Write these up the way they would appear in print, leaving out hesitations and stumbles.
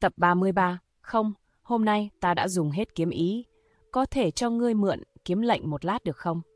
Tập 33. Không, hôm nay ta đã dùng hết kiếm ý. Có thể cho ngươi mượn kiếm lệnh một lát được không?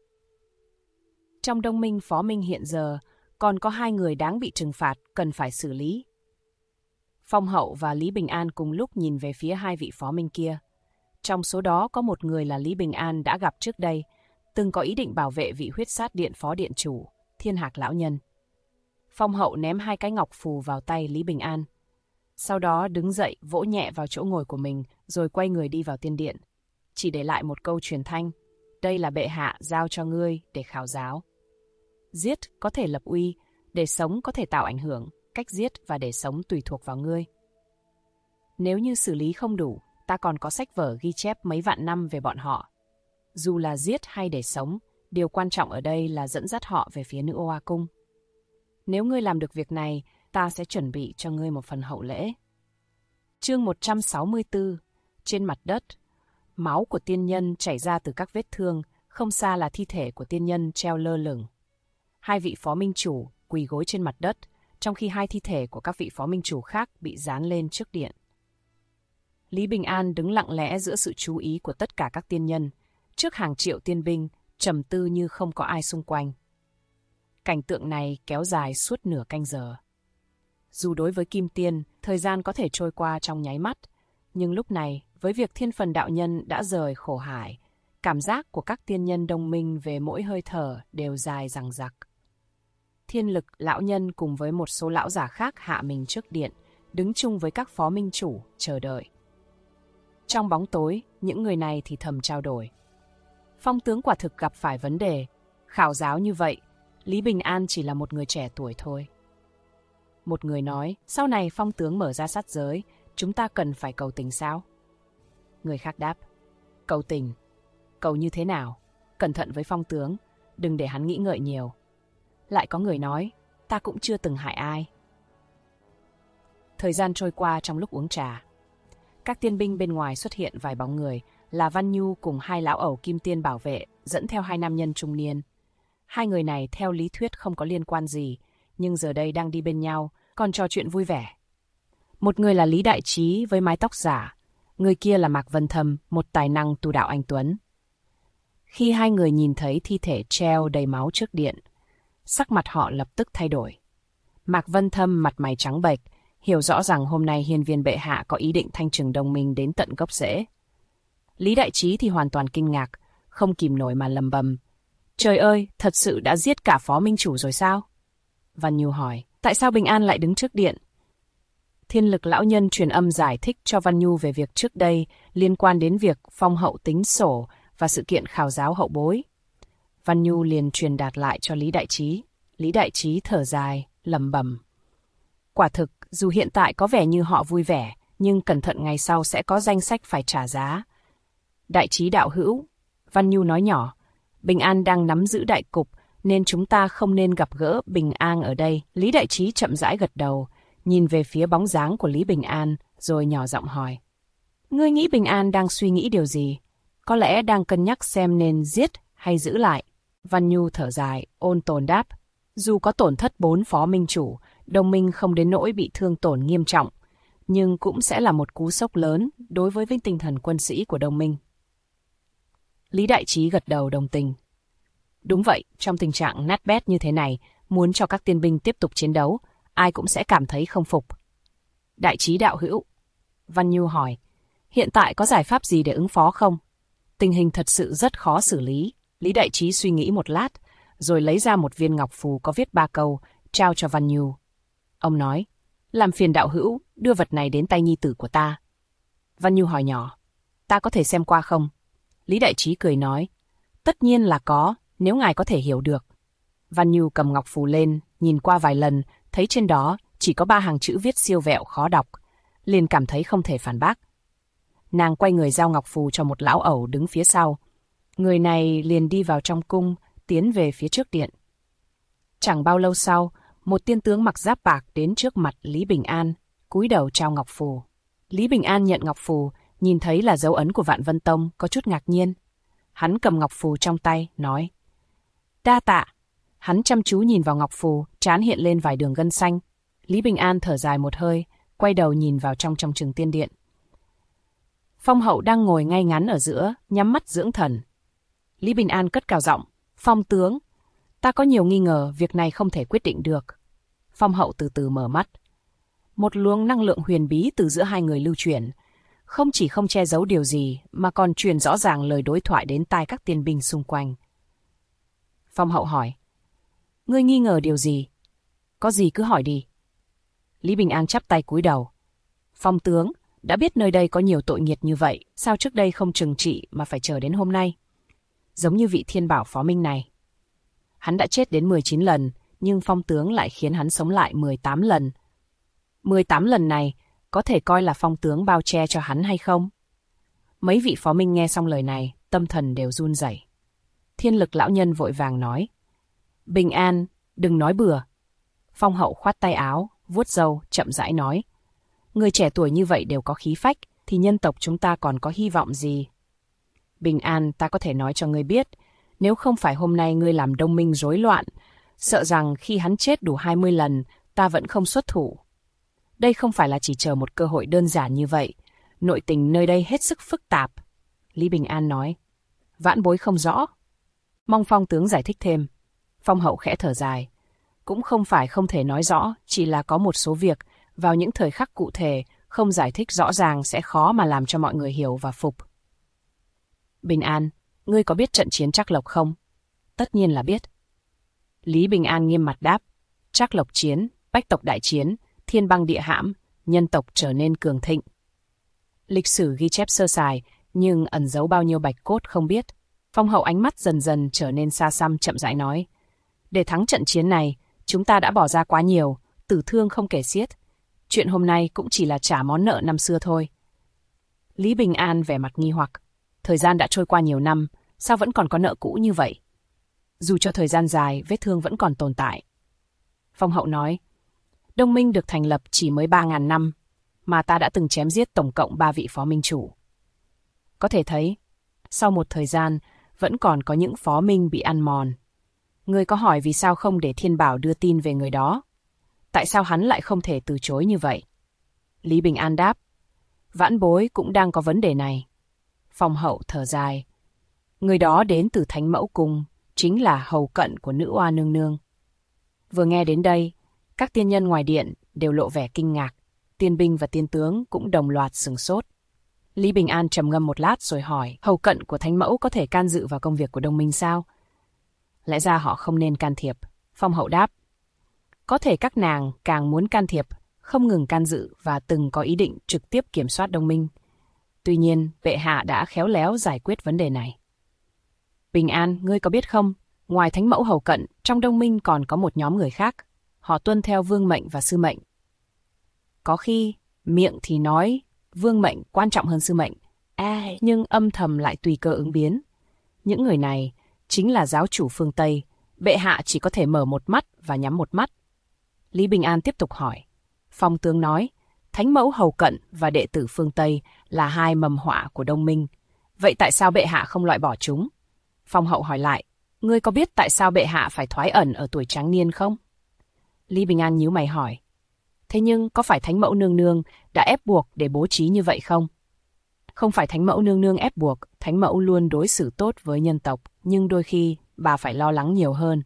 Trong Đông Minh Phó Minh hiện giờ, còn có 2 người đáng bị trừng phạt, cần phải xử lý. Phong Hậu và Lý Bình An cùng lúc nhìn về phía 2 vị Phó Minh kia. Trong số đó có một người là Lý Bình An đã gặp trước đây, từng có ý định bảo vệ vị huyết sát điện Phó Điện Chủ, Thiên Hạc Lão Nhân. Phong Hậu ném 2 cái ngọc phù vào tay Lý Bình An. Sau đó đứng dậy vỗ nhẹ vào chỗ ngồi của mình rồi quay người đi vào tiên điện. Chỉ để lại một câu truyền thanh, đây là bệ hạ giao cho ngươi để khảo giáo. Giết có thể lập uy, để sống có thể tạo ảnh hưởng, cách giết và để sống tùy thuộc vào ngươi. Nếu như xử lý không đủ, ta còn có sách vở ghi chép mấy vạn năm về bọn họ. Dù là giết hay để sống, điều quan trọng ở đây là dẫn dắt họ về phía Nữ Ô A Cung. Nếu ngươi làm được việc này, ta sẽ chuẩn bị cho ngươi một phần hậu lễ. Chương 164. Trên mặt đất, máu của tiên nhân chảy ra từ các vết thương, không xa là thi thể của tiên nhân treo lơ lửng. 2 vị Phó Minh Chủ quỳ gối trên mặt đất, trong khi 2 thi thể của các vị Phó Minh Chủ khác bị dán lên trước điện. Lý Bình An đứng lặng lẽ giữa sự chú ý của tất cả các tiên nhân, trước hàng triệu tiên binh, trầm tư như không có ai xung quanh. Cảnh tượng này kéo dài suốt nửa canh giờ. Dù đối với Kim Tiên, thời gian có thể trôi qua trong nháy mắt, nhưng lúc này, với việc Thiên Phần Đạo Nhân đã rời khổ hải, cảm giác của các tiên nhân đồng minh về mỗi hơi thở đều dài dằng dặc. Thiên Lực Lão Nhân cùng với một số lão giả khác hạ mình trước điện, đứng chung với các Phó Minh Chủ, chờ đợi. Trong bóng tối, những người này thì thầm trao đổi. Phong tướng quả thực gặp phải vấn đề. Khảo giáo như vậy, Lý Bình An chỉ là một người trẻ tuổi thôi. Một người nói, sau này Phong tướng mở ra sát giới, chúng ta cần phải cầu tình sao? Người khác đáp, cầu tình. Cầu như thế nào? Cẩn thận với Phong tướng, đừng để hắn nghĩ ngợi nhiều. Lại có người nói, ta cũng chưa từng hại ai. Thời gian trôi qua trong lúc uống trà. Các tiên binh bên ngoài xuất hiện vài bóng người, là Văn Nhu cùng 2 lão ẩu kim tiên bảo vệ, dẫn theo 2 nam nhân trung niên. 2 người này theo lý thuyết không có liên quan gì, nhưng giờ đây đang đi bên nhau, còn trò chuyện vui vẻ. Một người là Lý Đại Trí với mái tóc giả, người kia là Mạc Vân Thâm, một tài năng tu đạo anh tuấn. Khi 2 người nhìn thấy thi thể treo đầy máu trước điện, sắc mặt họ lập tức thay đổi. Mạc Vân Thâm mặt mày trắng bệch, hiểu rõ rằng hôm nay hiên viên bệ hạ có ý định thanh trừng Đông Minh đến tận gốc rễ. Lý Đại Trí thì hoàn toàn kinh ngạc, không kìm nổi mà lầm bầm. Trời ơi, thật sự đã giết cả Phó Minh Chủ rồi sao? Văn Nhu hỏi, tại sao Bình An lại đứng trước điện? Thiên Lực Lão Nhân truyền âm giải thích cho Văn Nhu về việc trước đây liên quan đến việc Phong Hậu tính sổ và sự kiện khảo giáo hậu bối. Văn Nhu liền truyền đạt lại cho Lý Đại Trí. Lý Đại Trí thở dài, lẩm bẩm. Quả thực, dù hiện tại có vẻ như họ vui vẻ, nhưng cẩn thận ngày sau sẽ có danh sách phải trả giá. Đại Trí đạo hữu, Văn Nhu nói nhỏ, Bình An đang nắm giữ đại cục, nên chúng ta không nên gặp gỡ Bình An ở đây. Lý Đại Trí chậm rãi gật đầu, nhìn về phía bóng dáng của Lý Bình An, rồi nhỏ giọng hỏi. Ngươi nghĩ Bình An đang suy nghĩ điều gì? Có lẽ đang cân nhắc xem nên giết hay giữ lại. Văn Nhu thở dài, ôn tồn đáp. Dù có tổn thất 4 Phó Minh Chủ, Đông Minh không đến nỗi bị thương tổn nghiêm trọng, nhưng cũng sẽ là một cú sốc lớn đối với tinh thần quân sĩ của Đông Minh. Lý Đại Trí gật đầu đồng tình. Đúng vậy, trong tình trạng nát bét như thế này, muốn cho các tiên binh tiếp tục chiến đấu, ai cũng sẽ cảm thấy không phục. Đại Trí đạo hữu, Văn Nhu hỏi, hiện tại có giải pháp gì để ứng phó không? Tình hình thật sự rất khó xử lý. Lý Đại Trí suy nghĩ một lát, rồi lấy ra một viên ngọc phù có viết 3 câu, trao cho Văn Nhu. Ông nói, làm phiền đạo hữu, đưa vật này đến tay nhi tử của ta. Văn Nhu hỏi nhỏ, ta có thể xem qua không? Lý Đại Trí cười nói, tất nhiên là có, nếu ngài có thể hiểu được. Văn Nhu cầm ngọc phù lên, nhìn qua vài lần, thấy trên đó chỉ có 3 hàng chữ viết siêu vẹo khó đọc, liền cảm thấy không thể phản bác. Nàng quay người giao ngọc phù cho một lão ẩu đứng phía sau. Người này liền đi vào trong cung, tiến về phía trước điện. Chẳng bao lâu sau, một tiên tướng mặc giáp bạc đến trước mặt Lý Bình An, cúi đầu trao ngọc phù. Lý Bình An nhận ngọc phù, nhìn thấy là dấu ấn của Vạn Vân Tông, có chút ngạc nhiên. Hắn cầm ngọc phù trong tay, nói. Đa tạ. Hắn chăm chú nhìn vào ngọc phù, trán hiện lên vài đường gân xanh. Lý Bình An thở dài một hơi, quay đầu nhìn vào trong trường tiên điện. Phong Hậu đang ngồi ngay ngắn ở giữa, nhắm mắt dưỡng thần. Lý Bình An cất cao giọng, Phong tướng, ta có nhiều nghi ngờ việc này không thể quyết định được. Phong Hậu từ từ mở mắt. Một luồng năng lượng huyền bí từ giữa hai người lưu chuyển, không chỉ không che giấu điều gì mà còn truyền rõ ràng lời đối thoại đến tai các tiên binh xung quanh. Phong Hậu hỏi, ngươi nghi ngờ điều gì? Có gì cứ hỏi đi. Lý Bình An chắp tay cúi đầu. Phong tướng, đã biết nơi đây có nhiều tội nghiệt như vậy, sao trước đây không trừng trị mà phải chờ đến hôm nay? Giống như vị thiên bảo Phó Minh này. Hắn đã chết đến 19 lần, nhưng Phong tướng lại khiến hắn sống lại 18 lần. 18 lần này có thể coi là Phong tướng bao che cho hắn hay không? Mấy vị Phó Minh nghe xong lời này, tâm thần đều run rẩy. Thiên Lực lão nhân vội vàng nói, Bình An, đừng nói bừa. Phong Hậu khoát tay áo, vuốt râu, chậm rãi nói, người trẻ tuổi như vậy đều có khí phách, thì nhân tộc chúng ta còn có hy vọng gì? Bình An, ta có thể nói cho ngươi biết, nếu không phải hôm nay ngươi làm Đông Minh rối loạn, sợ rằng khi hắn chết đủ 20 lần, ta vẫn không xuất thủ. Đây không phải là chỉ chờ một cơ hội đơn giản như vậy, nội tình nơi đây hết sức phức tạp. Lý Bình An nói, vãn bối không rõ. Mong Phong tướng giải thích thêm. Phong Hậu khẽ thở dài. Cũng không phải không thể nói rõ, chỉ là có một số việc, vào những thời khắc cụ thể, không giải thích rõ ràng sẽ khó mà làm cho mọi người hiểu và phục. Bình An, ngươi có biết trận chiến Trắc Lộc không? Tất nhiên là biết. Lý Bình An nghiêm mặt đáp, Trắc Lộc chiến, bách tộc đại chiến, thiên băng địa hãm, nhân tộc trở nên cường thịnh. Lịch sử ghi chép sơ sài, nhưng ẩn giấu bao nhiêu bạch cốt không biết. Phong Hậu ánh mắt dần dần trở nên xa xăm, chậm rãi nói, để thắng trận chiến này, chúng ta đã bỏ ra quá nhiều, tử thương không kể xiết. Chuyện hôm nay cũng chỉ là trả món nợ năm xưa thôi. Lý Bình An vẻ mặt nghi hoặc. Thời gian đã trôi qua nhiều năm, sao vẫn còn có nợ cũ như vậy? Dù cho thời gian dài, vết thương vẫn còn tồn tại. Phong Hậu nói, Đông Minh được thành lập chỉ mới 3.000 năm, mà ta đã từng chém giết tổng cộng 3 vị phó minh chủ. Có thể thấy, sau một thời gian, vẫn còn có những phó minh bị ăn mòn. Ngươi có hỏi vì sao không để Thiên Bảo đưa tin về người đó? Tại sao hắn lại không thể từ chối như vậy? Lý Bình An đáp, vãn bối cũng đang có vấn đề này. Phong Hậu thở dài. Người đó đến từ Thánh Mẫu Cung, chính là hầu cận của nữ oa nương nương. Vừa nghe đến đây, các tiên nhân ngoài điện đều lộ vẻ kinh ngạc. Tiên binh và tiên tướng cũng đồng loạt sửng sốt. Lý Bình An trầm ngâm một lát rồi hỏi, hầu cận của Thánh Mẫu có thể can dự vào công việc của Đông Minh sao? Lẽ ra họ không nên can thiệp. Phong Hậu đáp, có thể các nàng càng muốn can thiệp, không ngừng can dự và từng có ý định trực tiếp kiểm soát Đông Minh. Tuy nhiên, bệ hạ đã khéo léo giải quyết vấn đề này. Bình An, ngươi có biết không, ngoài Thánh Mẫu hầu cận, trong Đông Minh còn có một nhóm người khác. Họ tuân theo vương mệnh và sư mệnh. Có khi, miệng thì nói vương mệnh quan trọng hơn sư mệnh, nhưng âm thầm lại tùy cơ ứng biến. Những người này chính là giáo chủ phương Tây, bệ hạ chỉ có thể mở một mắt và nhắm một mắt. Lý Bình An tiếp tục hỏi. Phong tướng nói, Thánh Mẫu hầu cận và đệ tử phương Tây là hai mầm họa của Đông Minh. Vậy tại sao bệ hạ không loại bỏ chúng? Phong Hậu hỏi lại, ngươi có biết tại sao bệ hạ phải thoái ẩn ở tuổi tráng niên không? Lý Bình An nhíu mày hỏi. Thế nhưng có phải Thánh Mẫu nương nương đã ép buộc để bố trí như vậy không? Không phải Thánh Mẫu nương nương ép buộc, Thánh Mẫu luôn đối xử tốt với nhân tộc, nhưng đôi khi bà phải lo lắng nhiều hơn.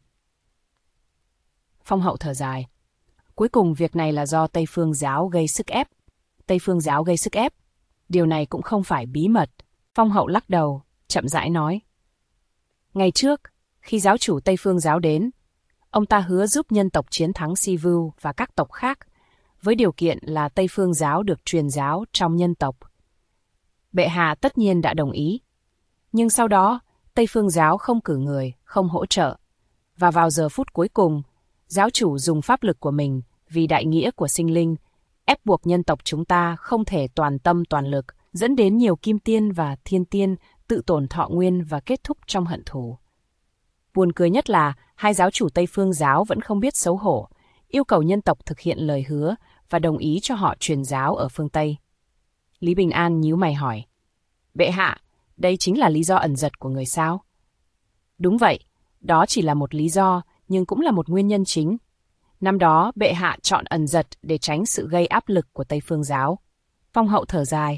Phong Hậu thở dài. Cuối cùng việc này là do Tây Phương giáo gây sức ép. Tây Phương giáo gây sức ép. Điều này cũng không phải bí mật. Phong Hậu lắc đầu, chậm rãi nói. Ngày trước, khi giáo chủ Tây Phương giáo đến, ông ta hứa giúp nhân tộc chiến thắng Sivu và các tộc khác, với điều kiện là Tây Phương giáo được truyền giáo trong nhân tộc. Bệ hạ tất nhiên đã đồng ý. Nhưng sau đó, Tây Phương giáo không cử người, không hỗ trợ. Và vào giờ phút cuối cùng, giáo chủ dùng pháp lực của mình vì đại nghĩa của sinh linh, ép buộc nhân tộc chúng ta không thể toàn tâm toàn lực, dẫn đến nhiều kim tiên và thiên tiên tự tổn thọ nguyên và kết thúc trong hận thù. Buồn cười nhất là hai giáo chủ Tây Phương giáo vẫn không biết xấu hổ, yêu cầu nhân tộc thực hiện lời hứa và đồng ý cho họ truyền giáo ở phương Tây. Lý Bình An nhíu mày hỏi. Bệ hạ, đây chính là lý do ẩn dật của người sao? Đúng vậy, đó chỉ là một lý do, nhưng cũng là một nguyên nhân chính. Năm đó, bệ hạ chọn ẩn giật để tránh sự gây áp lực của Tây Phương giáo. Phong hậu thở dài.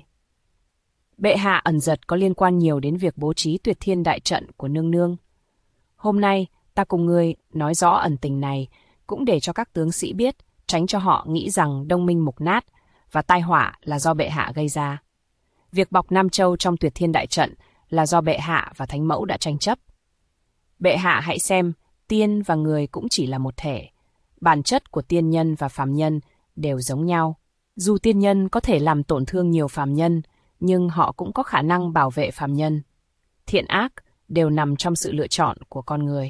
Bệ hạ ẩn giật có liên quan nhiều đến việc bố trí tuyệt thiên đại trận của nương nương. Hôm nay, ta cùng ngươi nói rõ ẩn tình này, cũng để cho các tướng sĩ biết, tránh cho họ nghĩ rằng Đông Minh mục nát và tai họa là do bệ hạ gây ra. Việc bọc Nam Châu trong tuyệt thiên đại trận là do bệ hạ và thánh mẫu đã tranh chấp. Bệ hạ hãy xem, tiên và người cũng chỉ là một thể. Bản chất của tiên nhân và phàm nhân đều giống nhau. Dù tiên nhân có thể làm tổn thương nhiều phàm nhân, nhưng họ cũng có khả năng bảo vệ phàm nhân. Thiện ác đều nằm trong sự lựa chọn của con người.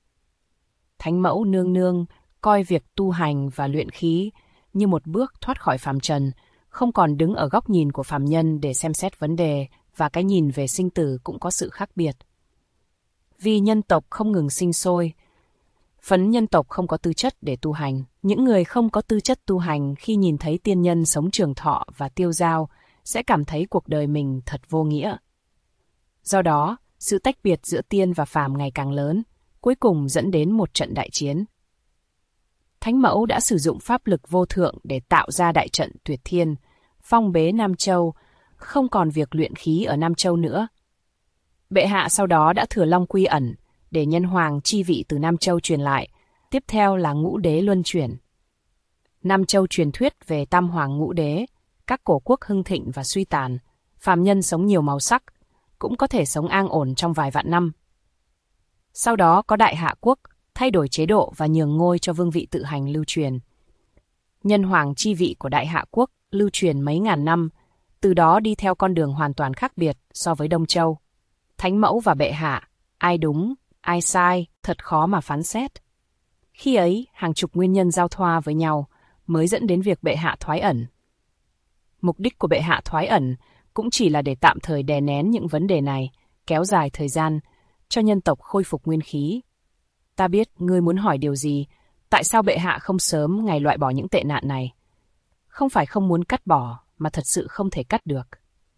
Thánh mẫu nương nương coi việc tu hành và luyện khí như một bước thoát khỏi phàm trần, không còn đứng ở góc nhìn của phàm nhân để xem xét vấn đề, và cái nhìn về sinh tử cũng có sự khác biệt. Vì nhân tộc không ngừng sinh sôi, phấn nhân tộc không có tư chất để tu hành. Những người không có tư chất tu hành khi nhìn thấy tiên nhân sống trường thọ và tiêu dao sẽ cảm thấy cuộc đời mình thật vô nghĩa. Do đó, sự tách biệt giữa tiên và phàm ngày càng lớn, cuối cùng dẫn đến một trận đại chiến. Thánh mẫu đã sử dụng pháp lực vô thượng để tạo ra đại trận tuyệt thiên, phong bế Nam Châu, không còn việc luyện khí ở Nam Châu nữa. Bệ hạ sau đó đã thừa long quy ẩn, để nhân hoàng chi vị từ Nam Châu truyền lại, tiếp theo là ngũ đế luân chuyển. Nam Châu truyền thuyết về tam hoàng ngũ đế, các cổ quốc hưng thịnh và suy tàn, phàm nhân sống nhiều màu sắc, cũng có thể sống an ổn trong vài vạn năm. Sau đó có Đại Hạ Quốc, thay đổi chế độ và nhường ngôi cho vương vị tự hành lưu truyền. Nhân hoàng chi vị của Đại Hạ Quốc lưu truyền mấy ngàn năm, từ đó đi theo con đường hoàn toàn khác biệt so với Đông Châu. Thánh mẫu và bệ hạ, ai đúng, ai sai, thật khó mà phán xét. Khi ấy, hàng chục nguyên nhân giao thoa với nhau mới dẫn đến việc bệ hạ thoái ẩn. Mục đích của bệ hạ thoái ẩn cũng chỉ là để tạm thời đè nén những vấn đề này, kéo dài thời gian, cho nhân tộc khôi phục nguyên khí. Ta biết ngươi muốn hỏi điều gì, tại sao bệ hạ không sớm ngày loại bỏ những tệ nạn này? Không phải không muốn cắt bỏ, mà thật sự không thể cắt được.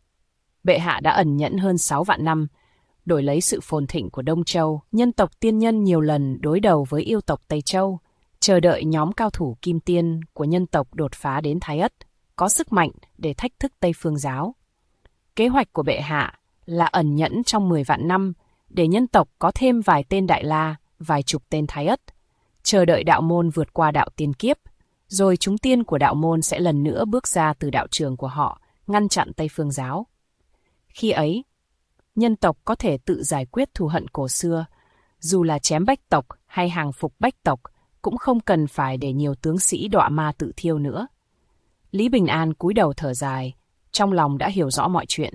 Bệ hạ đã ẩn nhẫn hơn 6 vạn năm, đổi lấy sự phồn thịnh của Đông Châu, nhân tộc tiên nhân nhiều lần đối đầu với yêu tộc Tây Châu, chờ đợi nhóm cao thủ kim tiên của nhân tộc đột phá đến Thái Ất, có sức mạnh để thách thức Tây Phương giáo. Kế hoạch của bệ hạ là ẩn nhẫn trong 10 vạn năm, để nhân tộc có thêm vài tên Đại La, vài chục tên Thái Ất, chờ đợi đạo môn vượt qua đạo tiên kiếp, rồi chúng tiên của đạo môn sẽ lần nữa bước ra từ đạo trường của họ, ngăn chặn Tây Phương giáo. Khi ấy, nhân tộc có thể tự giải quyết thù hận cổ xưa, dù là chém bách tộc hay hàng phục bách tộc, cũng không cần phải để nhiều tướng sĩ đọa ma tự thiêu nữa. Lý Bình An cúi đầu thở dài, trong lòng đã hiểu rõ mọi chuyện.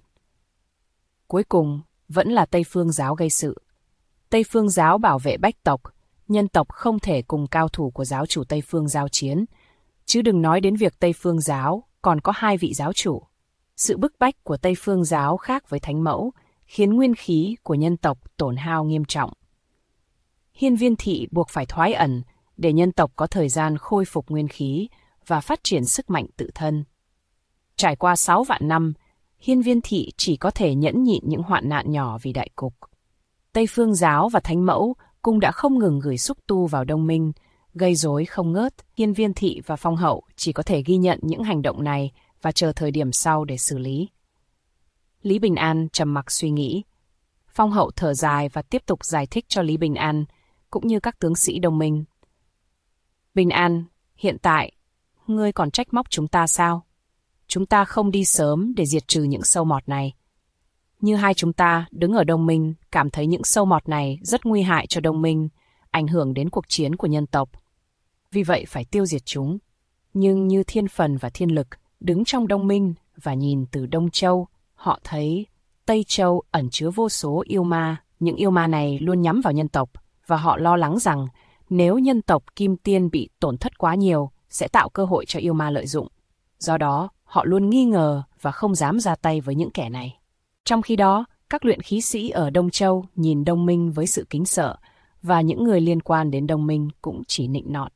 Cuối cùng, vẫn là Tây Phương giáo gây sự. Tây Phương giáo bảo vệ bách tộc, nhân tộc không thể cùng cao thủ của giáo chủ Tây Phương giao chiến, chứ đừng nói đến việc Tây Phương giáo còn có 2 vị giáo chủ. Sự bức bách của Tây Phương giáo khác với Thánh mẫu, khiến nguyên khí của nhân tộc tổn hao nghiêm trọng. Hiên Viên Thị buộc phải thoái ẩn, để nhân tộc có thời gian khôi phục nguyên khí và phát triển sức mạnh tự thân. Trải qua 6 vạn năm, Hiên Viên Thị chỉ có thể nhẫn nhịn những hoạn nạn nhỏ vì đại cục. Tây Phương giáo và Thánh mẫu cũng đã không ngừng gửi xúc tu vào Đông Minh, gây rối không ngớt. Hiên Viên Thị và Phong hậu chỉ có thể ghi nhận những hành động này và chờ thời điểm sau để xử lý. Lý Bình An trầm mặc suy nghĩ. Phong hậu thở dài và tiếp tục giải thích cho Lý Bình An, cũng như các tướng sĩ Đông Minh. Bình An, hiện tại, ngươi còn trách móc chúng ta sao? Chúng ta không đi sớm để diệt trừ những sâu mọt này. Như hai chúng ta đứng ở Đông Minh, cảm thấy những sâu mọt này rất nguy hại cho Đông Minh, ảnh hưởng đến cuộc chiến của nhân tộc. Vì vậy phải tiêu diệt chúng. Nhưng như Thiên Phần và Thiên Lực đứng trong Đông Minh và nhìn từ Đông Châu, họ thấy Tây Châu ẩn chứa vô số yêu ma. Những yêu ma này luôn nhắm vào nhân tộc, và họ lo lắng rằng nếu nhân tộc Kim Tiên bị tổn thất quá nhiều, sẽ tạo cơ hội cho yêu ma lợi dụng. Do đó, họ luôn nghi ngờ và không dám ra tay với những kẻ này. Trong khi đó, các luyện khí sĩ ở Đông Châu nhìn Đông Minh với sự kính sợ, và những người liên quan đến Đông Minh cũng chỉ nịnh nọt.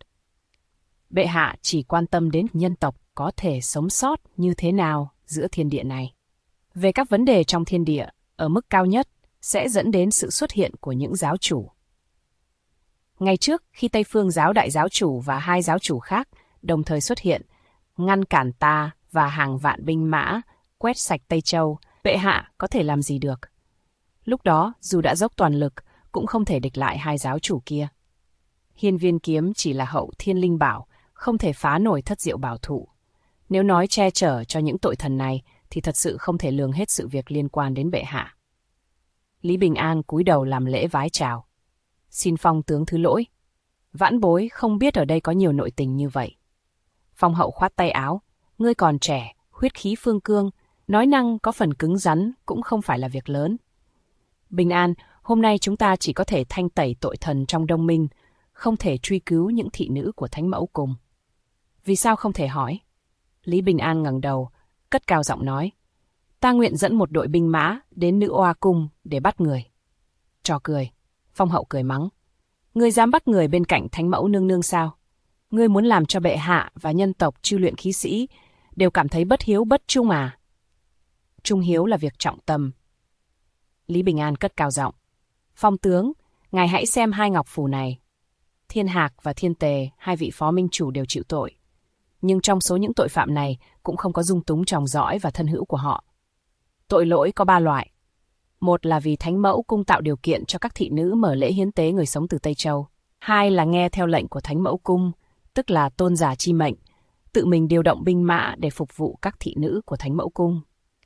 Bệ hạ chỉ quan tâm đến nhân tộc có thể sống sót như thế nào giữa thiên địa này. Về các vấn đề trong thiên địa, ở mức cao nhất, sẽ dẫn đến sự xuất hiện của những giáo chủ. Ngày trước, khi Tây Phương giáo đại giáo chủ và hai giáo chủ khác đồng thời xuất hiện, ngăn cản ta và hàng vạn binh mã, quét sạch Tây Châu, bệ hạ có thể làm gì được? Lúc đó, dù đã dốc toàn lực, cũng không thể địch lại hai giáo chủ kia. Hiên Viên kiếm chỉ là hậu thiên linh bảo, không thể phá nổi thất diệu bảo thụ. Nếu nói che chở cho những tội thần này, thì thật sự không thể lường hết sự việc liên quan đến bệ hạ. Lý Bình An cúi đầu làm lễ vái chào. Xin Phong tướng thứ lỗi. Vãn bối không biết ở đây có nhiều nội tình như vậy. Phong hậu khoát tay áo. Ngươi còn trẻ, huyết khí phương cương, nói năng có phần cứng rắn cũng không phải là việc lớn. Bình An, hôm nay chúng ta chỉ có thể thanh tẩy tội thần trong Đông Minh, không thể truy cứu những thị nữ của Thánh Mẫu Cung. Vì sao không thể hỏi? Lý Bình An ngẩng đầu, cất cao giọng nói. Ta nguyện dẫn một đội binh mã đến Nữ Oa Cung để bắt người. Trò cười. Phong hậu cười mắng. Ngươi dám bắt người bên cạnh Thánh Mẫu nương nương sao? Ngươi muốn làm cho bệ hạ và nhân tộc chư luyện khí sĩ đều cảm thấy bất hiếu bất trung à? Trung hiếu là việc trọng tâm. Lý Bình An cất cao giọng. Phong tướng, ngài hãy xem hai ngọc phù này. Thiên Hạc và Thiên Tề, hai vị phó minh chủ đều chịu tội. Nhưng trong số những tội phạm này cũng không có dung túng tròng dõi và thân hữu của họ. Tội lỗi có 3 loại. Một là vì Thánh Mẫu Cung tạo điều kiện cho các thị nữ mở lễ hiến tế người sống từ Tây Châu. 2 là nghe theo lệnh của Thánh Mẫu Cung, tức là tôn giả chi mệnh, tự mình điều động binh mã để phục vụ các thị nữ của Thánh Mẫu Cung.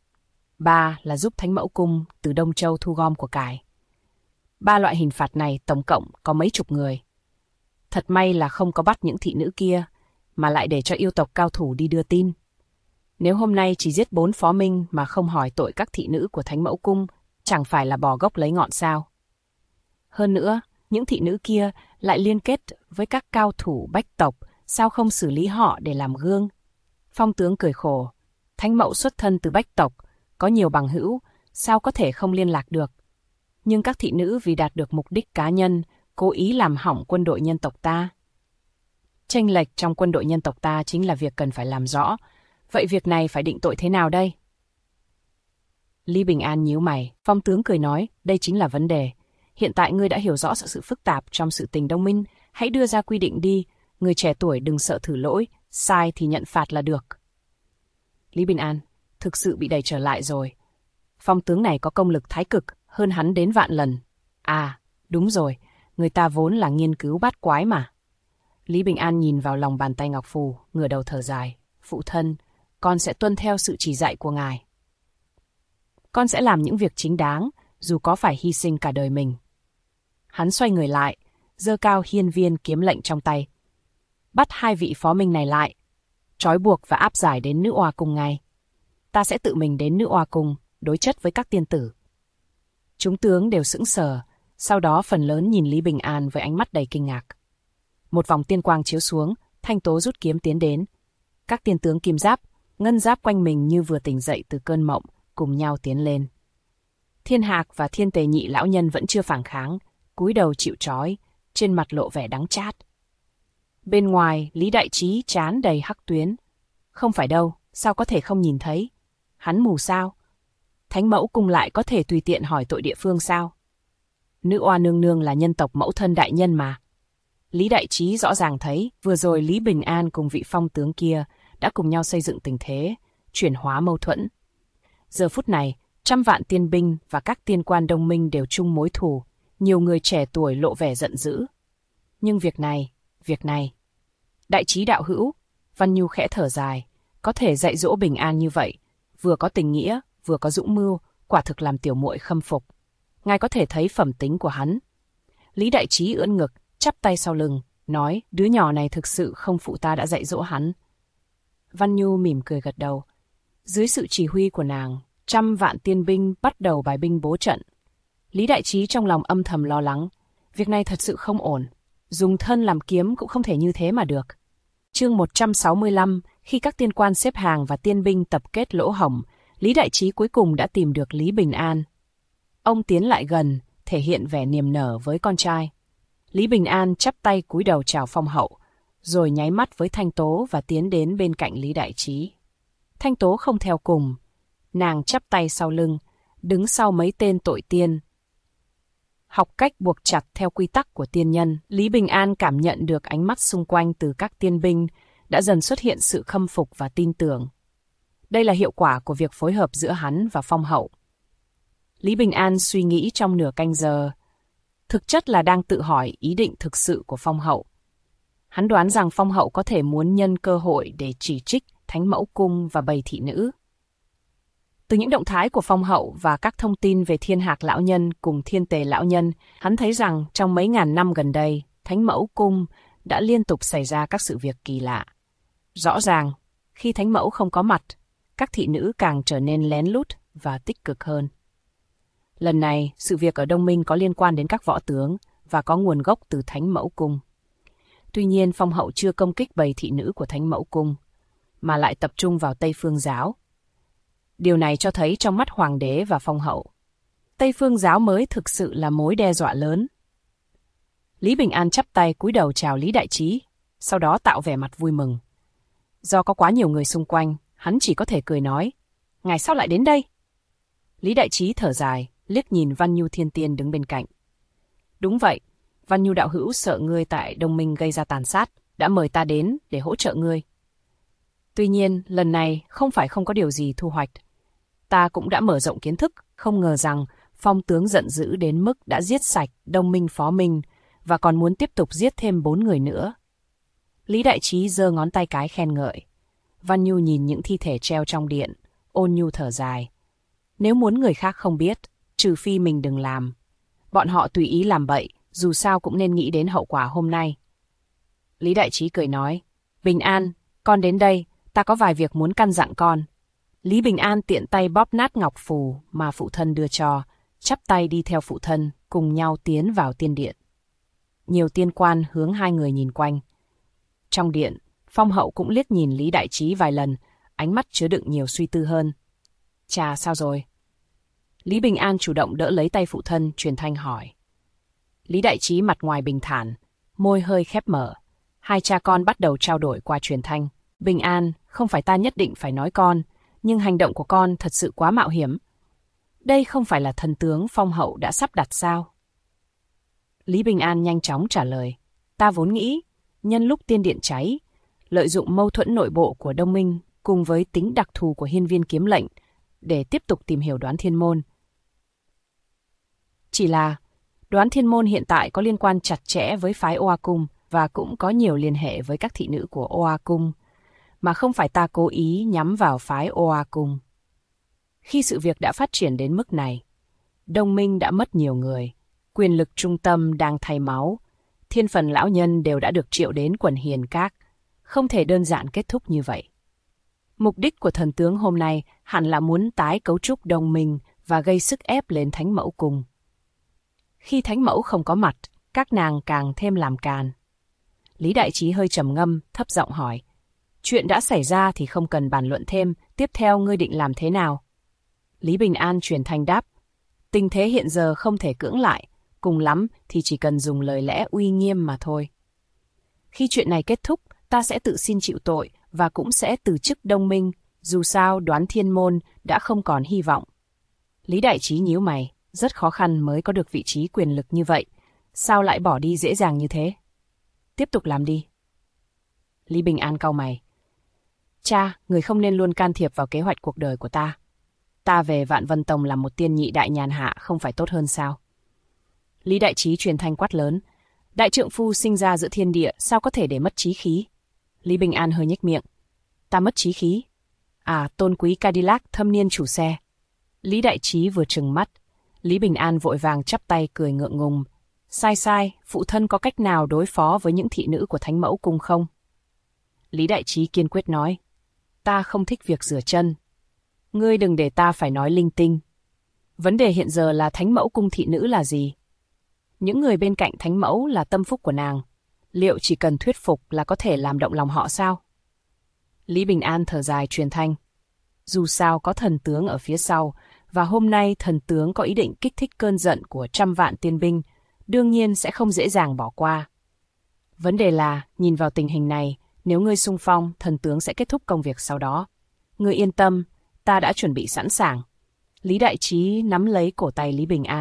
3 là giúp Thánh Mẫu Cung từ Đông Châu thu gom của cải. 3 loại hình phạt này tổng cộng có mấy chục người. Thật may là không có bắt những thị nữ kia, mà lại để cho yêu tộc cao thủ đi đưa tin. Nếu hôm nay chỉ giết 4 phó minh mà không hỏi tội các thị nữ của Thánh Mẫu Cung, chẳng phải là bỏ gốc lấy ngọn sao? Hơn nữa, những thị nữ kia lại liên kết với các cao thủ bách tộc, sao không xử lý họ để làm gương? Phong tướng cười khổ. Thánh Mẫu xuất thân từ bách tộc, có nhiều bằng hữu, sao có thể không liên lạc được? Nhưng các thị nữ vì đạt được mục đích cá nhân, cố ý làm hỏng quân đội nhân tộc ta. Chênh lệch trong quân đội nhân tộc ta chính là việc cần phải làm rõ. Vậy việc này phải định tội thế nào đây? Lý Bình An nhíu mày. Phong tướng cười nói, đây chính là vấn đề. Hiện tại ngươi đã hiểu rõ sự phức tạp trong sự tình Đông Minh, hãy đưa ra quy định đi. Người trẻ tuổi đừng sợ thử lỗi, sai thì nhận phạt là được. Lý Bình An, thực sự bị đẩy trở lại rồi. Phong tướng này có công lực thái cực, hơn hắn đến vạn lần. À, đúng rồi, người ta vốn là nghiên cứu bát quái mà. Lý Bình An nhìn vào lòng bàn tay ngọc phù, ngửa đầu thở dài. Phụ thân, con sẽ tuân theo sự chỉ dạy của ngài. Con sẽ làm những việc chính đáng, dù có phải hy sinh cả đời mình. Hắn xoay người lại, giơ cao hiên viên kiếm lệnh trong tay. Bắt 2 vị phó minh này lại, trói buộc và áp giải đến Nữ Oa Cung ngay. Ta sẽ tự mình đến Nữ Oa Cung, đối chất với các tiên tử. Chúng tướng đều sững sờ, sau đó phần lớn nhìn Lý Bình An với ánh mắt đầy kinh ngạc. Một vòng tiên quang chiếu xuống, Thanh Tố rút kiếm tiến đến. Các tiên tướng kim giáp, ngân giáp quanh mình như vừa tỉnh dậy từ cơn mộng, cùng nhau tiến lên. Thiên Hạc và Thiên Tề nhị lão nhân vẫn chưa phản kháng, cúi đầu chịu trói, trên mặt lộ vẻ đắng chát. Bên ngoài, Lý Đại Trí trán đầy hắc tuyến. Không phải đâu, sao có thể không nhìn thấy? Hắn mù sao? Thánh Mẫu Cung lại có thể tùy tiện hỏi tội địa phương sao? Nữ Oa nương nương là nhân tộc mẫu thân đại nhân mà. Lý Đại Trí rõ ràng thấy, vừa rồi Lý Bình An cùng vị phong tướng kia đã cùng nhau xây dựng tình thế, chuyển hóa mâu thuẫn. Giờ phút này, trăm vạn tiên binh và các tiên quan Đông Minh đều chung mối thù, nhiều người trẻ tuổi lộ vẻ giận dữ. Nhưng việc này... Đại Trí đạo hữu, Văn Nhu khẽ thở dài, có thể dạy dỗ Bình An như vậy, vừa có tình nghĩa, vừa có dũng mưu, quả thực làm tiểu muội khâm phục. Ngài có thể thấy phẩm tính của hắn. Lý Đại Trí ưỡn ngực, chắp tay sau lưng, nói, đứa nhỏ này thực sự không phụ ta đã dạy dỗ hắn. Văn Nhu mỉm cười gật đầu. Dưới sự chỉ huy của nàng, trăm vạn tiên binh bắt đầu bài binh bố trận. Lý Đại Trí trong lòng âm thầm lo lắng. Việc này thật sự không ổn. Dùng thân làm kiếm cũng không thể như thế mà được. Chương 165, khi các tiên quan xếp hàng và tiên binh tập kết lỗ hổng, Lý Đại Trí cuối cùng đã tìm được Lý Bình An. Ông tiến lại gần, thể hiện vẻ niềm nở với con trai. Lý Bình An chắp tay cúi đầu chào phong hậu, rồi nháy mắt với Thanh Tố và tiến đến bên cạnh Lý Đại Trí. Thanh Tố không theo cùng, nàng chắp tay sau lưng, đứng sau mấy tên tội tiên. học cách buộc chặt theo quy tắc của tiên nhân. Lý Bình An cảm nhận được ánh mắt xung quanh từ các tiên binh, đã dần xuất hiện sự khâm phục và tin tưởng. Đây là hiệu quả của việc phối hợp giữa hắn và Phong Hậu. Lý Bình An suy nghĩ trong nửa canh giờ, thực chất là đang tự hỏi ý định thực sự của Phong Hậu. Hắn đoán rằng Phong Hậu có thể muốn nhân cơ hội để chỉ trích Thánh Mẫu Cung và bầy thị nữ. Từ những động thái của Phong Hậu và các thông tin về Thiên Hạc Lão Nhân cùng Thiên Tề Lão Nhân, hắn thấy rằng trong mấy ngàn năm gần đây, Thánh Mẫu Cung đã liên tục xảy ra các sự việc kỳ lạ. Rõ ràng, khi Thánh Mẫu không có mặt, các thị nữ càng trở nên lén lút và tích cực hơn. Lần này, sự việc ở Đông Minh có liên quan đến các võ tướng và có nguồn gốc từ Thánh Mẫu Cung. Tuy nhiên, Phong Hậu chưa công kích bầy thị nữ của Thánh Mẫu Cung, mà lại tập trung vào Tây Phương Giáo. Điều này cho thấy trong mắt Hoàng đế và Phong Hậu, Tây Phương Giáo mới thực sự là mối đe dọa lớn. Lý Bình An chắp tay cúi đầu chào Lý Đại Trí, sau đó tạo vẻ mặt vui mừng. Do có quá nhiều người xung quanh, hắn chỉ có thể cười nói, ngài sao lại đến đây? Lý Đại Trí thở dài, liếc nhìn Văn Nhu Thiên Tiên đứng bên cạnh. Đúng vậy, Văn Nhu đạo hữu sợ ngươi tại Đông Minh gây ra tàn sát, đã mời ta đến để hỗ trợ ngươi. Tuy nhiên, lần này không phải không có điều gì thu hoạch. Ta cũng đã mở rộng kiến thức, không ngờ rằng Phong tướng giận dữ đến mức đã giết sạch Đông Minh Phó Minh và còn muốn tiếp tục giết thêm 4 người nữa. Lý Đại Trí giơ ngón tay cái khen ngợi. Văn Nhu nhìn những thi thể treo trong điện, ôn nhu thở dài. Nếu muốn người khác không biết, trừ phi mình đừng làm. Bọn họ tùy ý làm bậy, dù sao cũng nên nghĩ đến hậu quả hôm nay. Lý Đại Trí cười nói, Bình An, con đến đây, ta có vài việc muốn căn dặn con. Lý Bình An tiện tay bóp nát ngọc phù mà phụ thân đưa cho, chắp tay đi theo phụ thân, cùng nhau tiến vào tiên điện. Nhiều tiên quan hướng hai người nhìn quanh. Trong điện, Phong Hậu cũng liếc nhìn Lý Đại Trí vài lần, ánh mắt chứa đựng nhiều suy tư hơn. Cha sao rồi? Lý Bình An chủ động đỡ lấy tay phụ thân, truyền thanh hỏi. Lý Đại Trí mặt ngoài bình thản, môi hơi khép mở. Hai cha con bắt đầu trao đổi qua truyền thanh. Bình An, không phải ta nhất định phải nói con, nhưng hành động của con thật sự quá mạo hiểm. Đây không phải là thần tướng Phong Hậu đã sắp đặt sao? Lý Bình An nhanh chóng trả lời. Ta vốn nghĩ, nhân lúc tiên điện cháy, lợi dụng mâu thuẫn nội bộ của Đông Minh cùng với tính đặc thù của hiên viên kiếm lệnh để tiếp tục tìm hiểu Đoán Thiên Môn. Chỉ là, Đoán Thiên Môn hiện tại có liên quan chặt chẽ với phái Oa Cung và cũng có nhiều liên hệ với các thị nữ của Oa Cung, mà không phải ta cố ý nhắm vào phái Oa Cung. Khi sự việc đã phát triển đến mức này, Đông Minh đã mất nhiều người, quyền lực trung tâm đang thay máu, thiên phần lão nhân đều đã được triệu đến quần hiền các, không thể đơn giản kết thúc như vậy. Mục đích của thần tướng hôm nay hẳn là muốn tái cấu trúc Đông Minh và gây sức ép lên Thánh Mẫu Cung. Khi Thánh Mẫu không có mặt, các nàng càng thêm làm càn. Lý Đại Trí hơi trầm ngâm, thấp giọng hỏi. Chuyện đã xảy ra thì không cần bàn luận thêm, tiếp theo ngươi định làm thế nào? Lý Bình An truyền thanh đáp. Tình thế hiện giờ không thể cưỡng lại, cùng lắm thì chỉ cần dùng lời lẽ uy nghiêm mà thôi. Khi chuyện này kết thúc, ta sẽ tự xin chịu tội và cũng sẽ từ chức Đông Minh, dù sao Đoán Thiên Môn đã không còn hy vọng. Lý Đại Trí nhíu mày, rất khó khăn mới có được vị trí quyền lực như vậy, sao lại bỏ đi dễ dàng như thế? Tiếp tục làm đi. Lý Bình An cau mày. Cha, người không nên luôn can thiệp vào kế hoạch cuộc đời của ta. Ta về Vạn Vân Tông làm một tiên nhị đại nhàn hạ không phải tốt hơn sao? Lý Đại Trí truyền thanh quát lớn. Đại trượng phu sinh ra giữa thiên địa, sao có thể để mất trí khí? Lý Bình An hơi nhếch miệng. Ta mất trí khí? À, tôn quý Cadillac thâm niên chủ xe. Lý Đại Trí vừa trừng mắt. Lý Bình An vội vàng chắp tay cười ngượng ngùng. Sai, phụ thân có cách nào đối phó với những thị nữ của Thánh Mẫu Cung không? Lý Đại Trí kiên quyết nói. Ta không thích việc rửa chân. Ngươi đừng để ta phải nói linh tinh. Vấn đề hiện giờ là Thánh Mẫu Cung thị nữ là gì? Những người bên cạnh Thánh Mẫu là tâm phúc của nàng. Liệu chỉ cần thuyết phục là có thể làm động lòng họ sao? Lý Bình An thở dài truyền thanh. Dù sao có thần tướng ở phía sau, và hôm nay thần tướng có ý định kích thích cơn giận của 100 vạn tiên binh, đương nhiên sẽ không dễ dàng bỏ qua. Vấn đề là, nhìn vào tình hình này, nếu ngươi xung phong, thần tướng sẽ kết thúc công việc sau đó. Ngươi yên tâm, ta đã chuẩn bị sẵn sàng. Lý Đại Trí nắm lấy cổ tay Lý Bình An,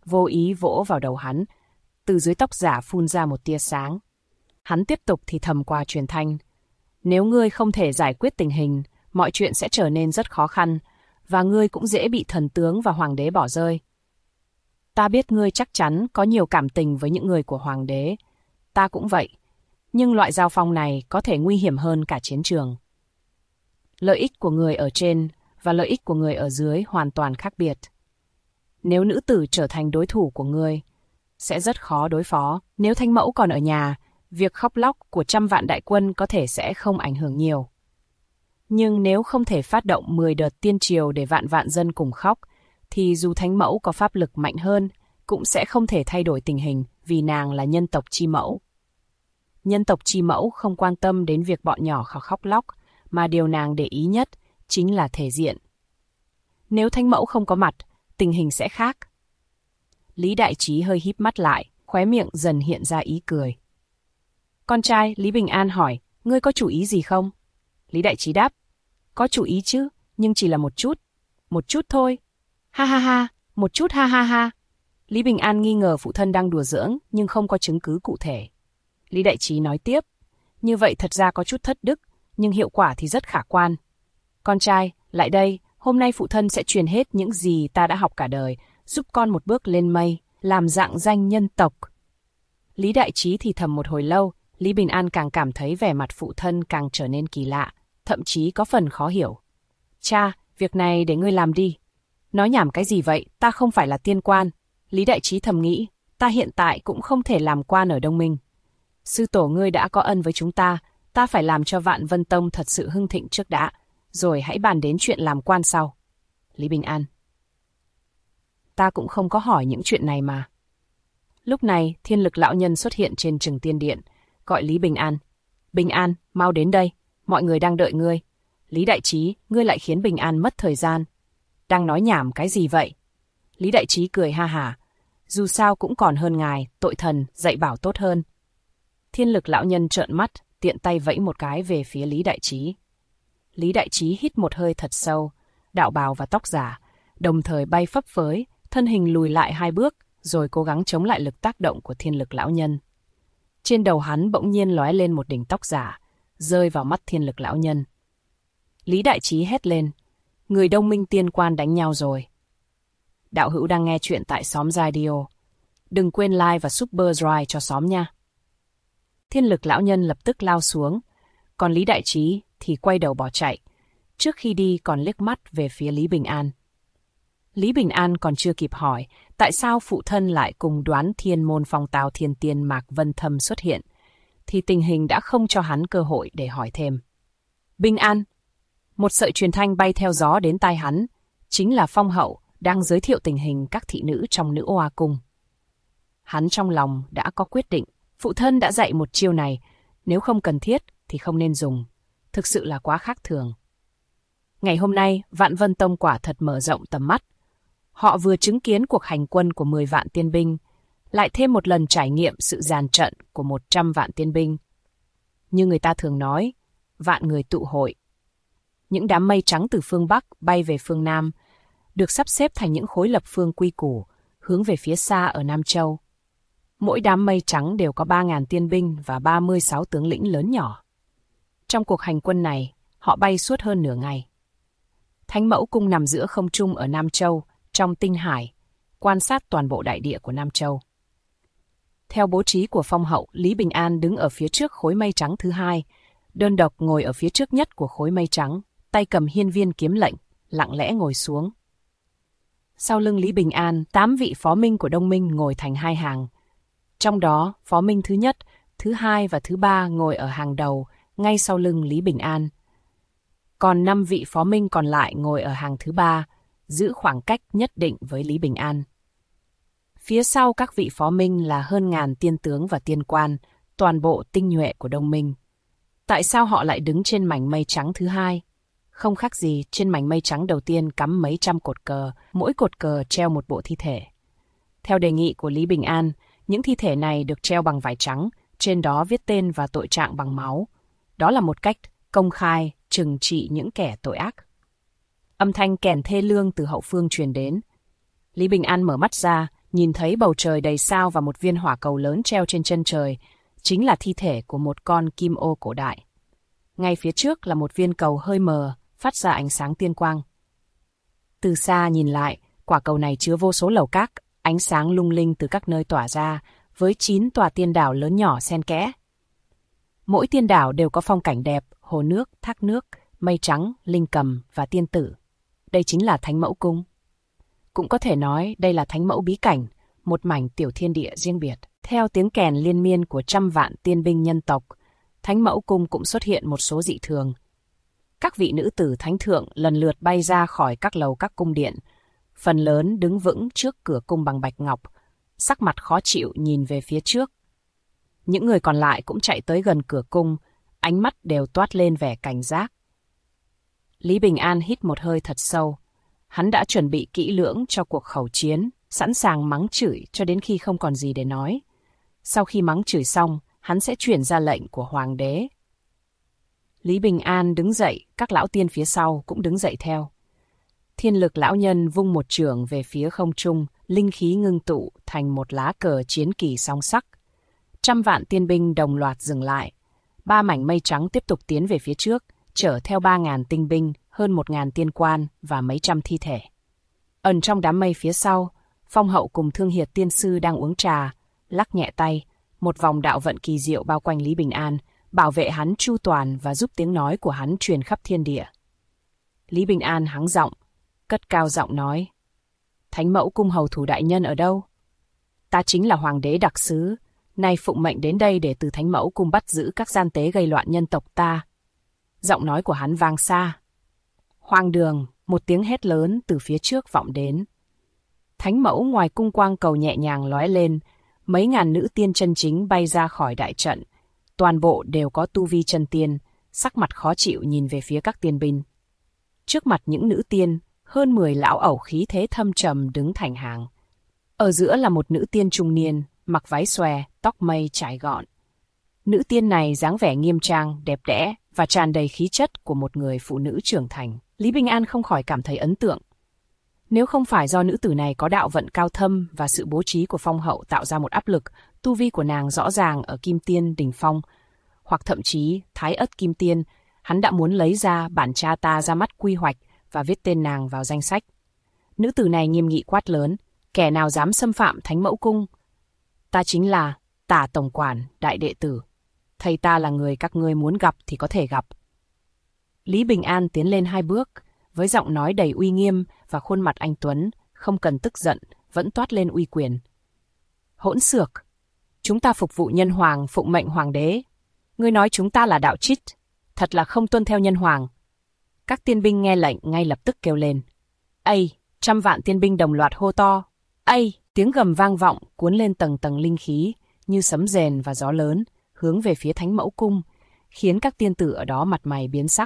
vô ý vỗ vào đầu hắn. Từ dưới tóc giả phun ra một tia sáng. Hắn tiếp tục thì thầm qua truyền thanh. Nếu ngươi không thể giải quyết tình hình, mọi chuyện sẽ trở nên rất khó khăn, và ngươi cũng dễ bị thần tướng và hoàng đế bỏ rơi. Ta biết ngươi chắc chắn có nhiều cảm tình với những người của hoàng đế. Ta cũng vậy. Nhưng loại giao phong này có thể nguy hiểm hơn cả chiến trường. Lợi ích của người ở trên và lợi ích của người ở dưới hoàn toàn khác biệt. Nếu nữ tử trở thành đối thủ của ngươi, sẽ rất khó đối phó. Nếu Thánh Mẫu còn ở nhà, việc khóc lóc của trăm vạn đại quân có thể sẽ không ảnh hưởng nhiều. Nhưng nếu không thể phát động 10 đợt tiên triều để vạn vạn dân cùng khóc, thì dù Thánh Mẫu có pháp lực mạnh hơn, cũng sẽ không thể thay đổi tình hình vì nàng là nhân tộc chi mẫu. Nhân tộc chi mẫu không quan tâm đến việc bọn nhỏ khóc lóc, mà điều nàng để ý nhất chính là thể diện. Nếu Thánh Mẫu không có mặt, tình hình sẽ khác. Lý Đại Trí hơi híp mắt lại, khóe miệng dần hiện ra ý cười. Con trai, Lý Bình An hỏi, ngươi có chủ ý gì không? Lý Đại Trí đáp, có chủ ý chứ, nhưng chỉ là một chút thôi. Ha ha ha, một chút ha ha ha. Lý Bình An nghi ngờ phụ thân đang đùa giỡn, nhưng không có chứng cứ cụ thể. Lý Đại Trí nói tiếp, như vậy thật ra có chút thất đức, nhưng hiệu quả thì rất khả quan. Con trai, lại đây, hôm nay phụ thân sẽ truyền hết những gì ta đã học cả đời, giúp con một bước lên mây, làm rạng danh nhân tộc. Lý Đại Trí thì thầm một hồi lâu, Lý Bình An càng cảm thấy vẻ mặt phụ thân càng trở nên kỳ lạ, thậm chí có phần khó hiểu. Cha, việc này để ngươi làm đi. Nói nhảm cái gì vậy, ta không phải là tiên quan. Lý Đại Trí thầm nghĩ, ta hiện tại cũng không thể làm quan ở Đông Minh. Sư tổ ngươi đã có ân với chúng ta phải làm cho Vạn Vân Tông thật sự hưng thịnh trước đã, rồi hãy bàn đến chuyện làm quan sau. Lý Bình An. Ta cũng không có hỏi những chuyện này mà. Lúc này, Thiên Lực lão nhân xuất hiện trên Trừng Tiên Điện, gọi Lý Bình An. Bình An, mau đến đây, mọi người đang đợi ngươi. Lý Đại Trí, ngươi lại khiến Bình An mất thời gian. Đang nói nhảm cái gì vậy? Lý Đại Trí cười ha hả. Dù sao cũng còn hơn ngài, tội thần, dạy bảo tốt hơn. Thiên Lực lão nhân trợn mắt, tiện tay vẫy một cái về phía Lý Đại Trí. Lý Đại Trí hít một hơi thật sâu, đạo bào và tóc giả, đồng thời bay phấp phới, thân hình lùi lại 2 bước, rồi cố gắng chống lại lực tác động của Thiên Lực lão nhân. Trên đầu hắn bỗng nhiên lóe lên một đỉnh tóc giả, rơi vào mắt Thiên Lực lão nhân. Lý Đại Trí hét lên, người Đông Minh tiên quan đánh nhau rồi. Đạo hữu đang nghe chuyện tại Xóm Radio. Đừng quên like và super drive cho xóm nha. Thiên Lực lão nhân lập tức lao xuống, còn Lý Đại Trí thì quay đầu bỏ chạy, trước khi đi còn liếc mắt về phía Lý Bình An. Lý Bình An còn chưa kịp hỏi tại sao phụ thân lại cùng Đoán Thiên môn phong tào thiên tiên Mạc Vân Thâm xuất hiện, thì tình hình đã không cho hắn cơ hội để hỏi thêm. Bình An! Một sợi truyền thanh bay theo gió đến tai hắn, chính là Phong Hậu đang giới thiệu tình hình các thị nữ trong Nữ Oa Cung. Hắn trong lòng đã có quyết định, phụ thân đã dạy một chiêu này, nếu không cần thiết thì không nên dùng, thực sự là quá khác thường. Ngày hôm nay, Vạn Vân Tông quả thật mở rộng tầm mắt. Họ vừa chứng kiến cuộc hành quân của 10 vạn tiên binh, lại thêm một lần trải nghiệm sự dàn trận của 100 vạn tiên binh. Như người ta thường nói, vạn người tụ hội. Những đám mây trắng từ phương Bắc bay về phương Nam, được sắp xếp thành những khối lập phương quy củ, hướng về phía xa ở Nam Châu. Mỗi đám mây trắng đều có 3.000 tiên binh và 36 tướng lĩnh lớn nhỏ. Trong cuộc hành quân này, họ bay suốt hơn nửa ngày. Thánh Mẫu Cung nằm giữa không trung ở Nam Châu, trong tinh hải, quan sát toàn bộ đại địa của Nam Châu. Theo bố trí của Phong Hậu, Lý Bình An đứng ở phía trước khối mây trắng thứ 2, đơn độc ngồi ở phía trước nhất của khối mây trắng, tay cầm hiên viên kiếm lệnh, lặng lẽ ngồi xuống. Sau lưng Lý Bình An, 8 vị phó minh của Đông Minh ngồi thành 2 hàng. Trong đó, phó minh thứ nhất, thứ 2 và thứ 3 ngồi ở hàng đầu, ngay sau lưng Lý Bình An. Còn 5 vị phó minh còn lại ngồi ở hàng thứ 3, giữ khoảng cách nhất định với Lý Bình An. Phía sau các vị phó minh là hơn ngàn tiên tướng và tiên quan, toàn bộ tinh nhuệ của Đông Minh. Tại sao họ lại đứng trên mảnh mây trắng thứ 2? Không khác gì, trên mảnh mây trắng đầu tiên cắm mấy trăm cột cờ, mỗi cột cờ treo một bộ thi thể. Theo đề nghị của Lý Bình An, những thi thể này được treo bằng vải trắng, trên đó viết tên và tội trạng bằng máu. Đó là một cách công khai trừng trị những kẻ tội ác. Âm thanh kèn thê lương từ hậu phương truyền đến. Lý Bình An mở mắt ra, nhìn thấy bầu trời đầy sao và một viên hỏa cầu lớn treo trên chân trời, chính là thi thể của một con kim ô cổ đại. Ngay phía trước là một viên cầu hơi mờ, phát ra ánh sáng tiên quang. Từ xa nhìn lại, quả cầu này chứa vô số lầu các, ánh sáng lung linh từ các nơi tỏa ra, với 9 tòa tiên đảo lớn nhỏ xen kẽ. Mỗi tiên đảo đều có phong cảnh đẹp, hồ nước, thác nước, mây trắng, linh cầm và tiên tử. Đây chính là Thánh Mẫu Cung. Cũng có thể nói đây là Thánh Mẫu bí cảnh, một mảnh tiểu thiên địa riêng biệt. Theo tiếng kèn liên miên của trăm vạn tiên binh nhân tộc, Thánh Mẫu Cung cũng xuất hiện một số dị thường. Các vị nữ tử thánh thượng lần lượt bay ra khỏi các lầu các cung điện, phần lớn đứng vững trước cửa cung bằng bạch ngọc, sắc mặt khó chịu nhìn về phía trước. Những người còn lại cũng chạy tới gần cửa cung, ánh mắt đều toát lên vẻ cảnh giác. Lý Bình An hít một hơi thật sâu. Hắn đã chuẩn bị kỹ lưỡng cho cuộc khẩu chiến, sẵn sàng mắng chửi cho đến khi không còn gì để nói. Sau khi mắng chửi xong, hắn sẽ truyền ra lệnh của hoàng đế. Lý Bình An đứng dậy, các lão tiên phía sau cũng đứng dậy theo. Thiên Lực lão nhân vung một chưởng về phía không trung, linh khí ngưng tụ thành một lá cờ chiến kỳ song sắc. Trăm vạn tiên binh đồng loạt dừng lại. 3 mảnh mây trắng tiếp tục tiến về phía trước, chở theo 3.000 tinh binh, hơn 1.000 tiên quan và mấy trăm thi thể. Ẩn trong đám mây phía sau, Phong Hậu cùng Thương Hiệt tiên sư đang uống trà, lắc nhẹ tay, một vòng đạo vận kỳ diệu bao quanh Lý Bình An, bảo vệ hắn chu toàn và giúp tiếng nói của hắn truyền khắp thiên địa. Lý Bình An hắng giọng, cất cao giọng nói: Thánh Mẫu Cung hầu thủ đại nhân ở đâu? Ta chính là hoàng đế đặc sứ, nay phụng mệnh đến đây để từ Thánh Mẫu Cung bắt giữ các gian tế gây loạn nhân tộc ta. Giọng nói của hắn vang xa. Hoang đường, một tiếng hét lớn từ phía trước vọng đến. Thánh Mẫu ngoài cung quang cầu nhẹ nhàng lóe lên, mấy ngàn nữ tiên chân chính bay ra khỏi đại trận. Toàn bộ đều có tu vi chân tiên, sắc mặt khó chịu nhìn về phía các tiên binh. Trước mặt những nữ tiên, hơn 10 lão ẩu khí thế thâm trầm đứng thành hàng. Ở giữa là một nữ tiên trung niên, mặc váy xòe, tóc mây trải gọn. Nữ tiên này dáng vẻ nghiêm trang, đẹp đẽ và tràn đầy khí chất của một người phụ nữ trưởng thành. Lý Bình An không khỏi cảm thấy ấn tượng. Nếu không phải do nữ tử này có đạo vận cao thâm và sự bố trí của Phong Hậu tạo ra một áp lực, tu vi của nàng rõ ràng ở Kim Tiên đỉnh phong, hoặc thậm chí Thái Ất Kim Tiên, hắn đã muốn lấy ra bản cha ta ra mắt quy hoạch và viết tên nàng vào danh sách. Nữ tử này nghiêm nghị quát lớn: kẻ nào dám xâm phạm Thánh Mẫu Cung? Ta chính là Tả Tổng Quản, đại đệ tử. Thầy ta là người các ngươi muốn gặp thì có thể gặp. Lý Bình An tiến lên 2 bước, với giọng nói đầy uy nghiêm và khuôn mặt anh tuấn, không cần tức giận, vẫn toát lên uy quyền. Hỗn xược! Chúng ta phục vụ nhân hoàng, phụng mệnh hoàng đế. Ngươi nói chúng ta là đạo trích, thật là không tuân theo nhân hoàng. Các tiên binh nghe lệnh ngay lập tức kêu lên. Ây! Trăm vạn tiên binh đồng loạt hô to. Ây! Tiếng gầm vang vọng cuốn lên tầng tầng linh khí, như sấm rền và gió lớn, hướng về phía Thánh Mẫu Cung, khiến các tiên tử ở đó mặt mày biến sắc.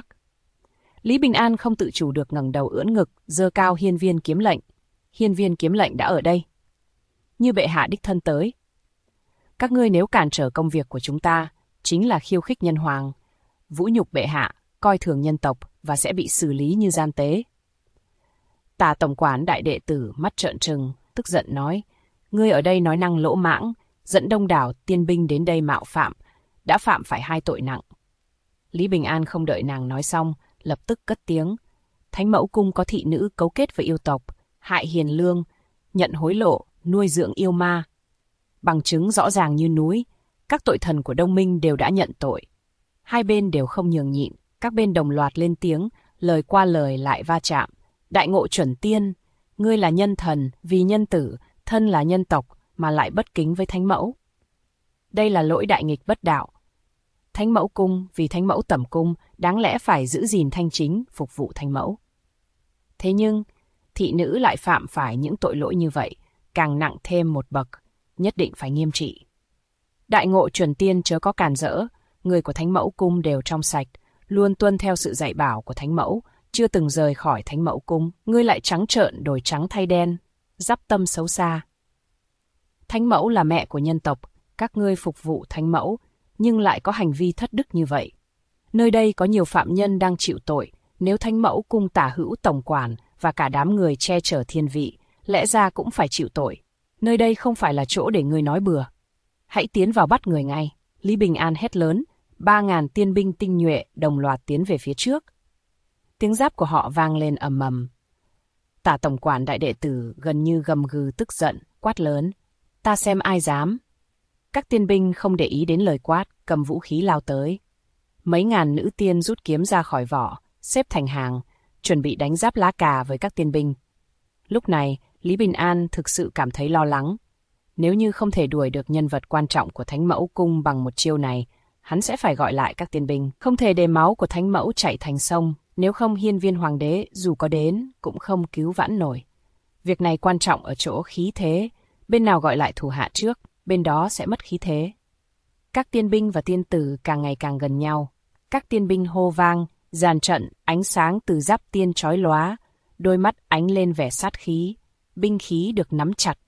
Lý Bình An không tự chủ được ngẩng đầu ưỡn ngực, giơ cao hiên viên kiếm lệnh. Hiên viên kiếm lệnh đã ở đây. Như bệ hạ đích thân tới. Các ngươi nếu cản trở công việc của chúng ta, chính là khiêu khích nhân hoàng, vũ nhục bệ hạ, coi thường nhân tộc và sẽ bị xử lý như gian tế. Tả Tổng Quản đại đệ tử mắt trợn trừng, tức giận nói: ngươi ở đây nói năng lỗ mãng, dẫn đông đảo tiên binh đến đây mạo phạm, đã phạm phải 2 tội nặng. Lý Bình An không đợi nàng nói xong, lập tức cất tiếng: Thánh Mẫu Cung có thị nữ cấu kết với yêu tộc, hại hiền lương, nhận hối lộ, nuôi dưỡng yêu ma. Bằng chứng rõ ràng như núi, các tội thần của Đông Minh đều đã nhận tội. 2 bên đều không nhường nhịn, các bên đồng loạt lên tiếng, lời qua lời lại va chạm. Đại Ngộ chuẩn tiên, ngươi là nhân thần, vì nhân tử, thân là nhân tộc, mà lại bất kính với Thánh Mẫu. Đây là lỗi đại nghịch bất đạo. Thánh Mẫu Cung vì Thánh Mẫu tẩm cung, đáng lẽ phải giữ gìn thanh chính, phục vụ Thánh Mẫu. Thế nhưng, thị nữ lại phạm phải những tội lỗi như vậy, càng nặng thêm một bậc, nhất định phải nghiêm trị. Đại Ngộ chuẩn tiên chớ có cản rỡ, người của Thánh Mẫu Cung đều trong sạch, luôn tuân theo sự dạy bảo của Thánh Mẫu, chưa từng rời khỏi Thánh Mẫu Cung, ngươi lại trắng trợn đổi trắng thay đen, dắp tâm xấu xa. Thánh Mẫu là mẹ của nhân tộc, các ngươi phục vụ Thánh Mẫu, nhưng lại có hành vi thất đức như vậy. Nơi đây có nhiều phạm nhân đang chịu tội, nếu Thánh Mẫu Cung Tả Hữu Tổng Quản và cả đám người che chở thiên vị, lẽ ra cũng phải chịu tội. Nơi đây không phải là chỗ để ngươi nói bừa. Hãy tiến vào bắt người ngay. Lý Bình An hét lớn, 3.000 tiên binh tinh nhuệ đồng loạt tiến về phía trước. Tiếng giáp của họ vang lên ầm ầm. Tả tổng quản đại đệ tử gần như gầm gừ tức giận, quát lớn. Ta xem ai dám. Các tiên binh không để ý đến lời quát, cầm vũ khí lao tới. Mấy ngàn nữ tiên rút kiếm ra khỏi vỏ, xếp thành hàng, chuẩn bị đánh giáp lá cà với các tiên binh. Lúc này, Lý Bình An thực sự cảm thấy lo lắng. Nếu như không thể đuổi được nhân vật quan trọng của Thánh Mẫu Cung bằng một chiêu này, hắn sẽ phải gọi lại các tiên binh. Không thể để máu của Thánh Mẫu chảy thành sông, nếu không hiên viên hoàng đế dù có đến cũng không cứu vãn nổi. Việc này quan trọng ở chỗ khí thế, bên nào gọi lại thủ hạ trước, bên đó sẽ mất khí thế. Các tiên binh và tiên tử càng ngày càng gần nhau. Các tiên binh hô vang, dàn trận, ánh sáng từ giáp tiên chói lóa, đôi mắt ánh lên vẻ sát khí, binh khí được nắm chặt.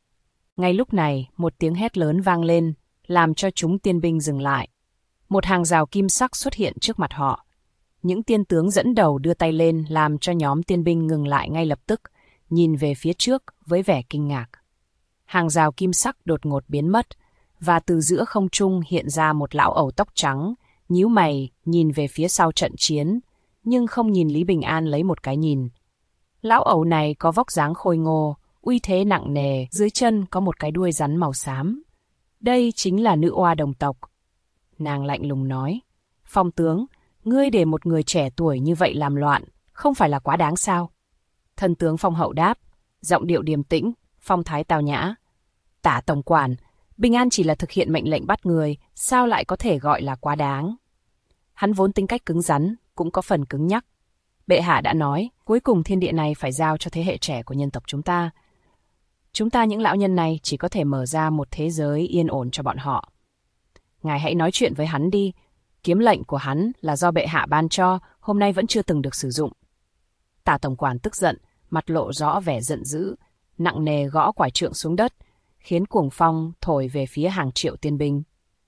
Ngay lúc này, một tiếng hét lớn vang lên, làm cho chúng tiên binh dừng lại. Một hàng rào kim sắc xuất hiện trước mặt họ. Những tiên tướng dẫn đầu đưa tay lên làm cho nhóm tiên binh ngừng lại ngay lập tức, nhìn về phía trước với vẻ kinh ngạc. Hàng rào kim sắc đột ngột biến mất, và từ giữa không trung hiện ra một lão ẩu tóc trắng, nhíu mày nhìn về phía sau trận chiến, nhưng không nhìn Lý Bình An lấy một cái nhìn. Lão ẩu này có vóc dáng khôi ngô, uy thế nặng nề, dưới chân có một cái đuôi rắn màu xám. Đây chính là nữ oa đồng tộc. Nàng lạnh lùng nói, Phong tướng, ngươi để một người trẻ tuổi như vậy làm loạn, không phải là quá đáng sao? Thân tướng Phong hậu đáp, giọng điệu điềm tĩnh, phong thái tao nhã. Tả tổng quản, Bình An chỉ là thực hiện mệnh lệnh bắt người, sao lại có thể gọi là quá đáng? Hắn vốn tính cách cứng rắn, cũng có phần cứng nhắc. Bệ hạ đã nói, cuối cùng thiên địa này phải giao cho thế hệ trẻ của nhân tộc chúng ta. Chúng ta những lão nhân này chỉ có thể mở ra một thế giới yên ổn cho bọn họ. Ngài hãy nói chuyện với hắn đi. Kiếm lệnh của hắn là do bệ hạ ban cho, hôm nay vẫn chưa từng được sử dụng. Tả tổng quản tức giận, mặt lộ rõ vẻ giận dữ, nặng nề gõ quải trượng xuống đất, khiến cuồng phong thổi về phía hàng triệu tiên binh.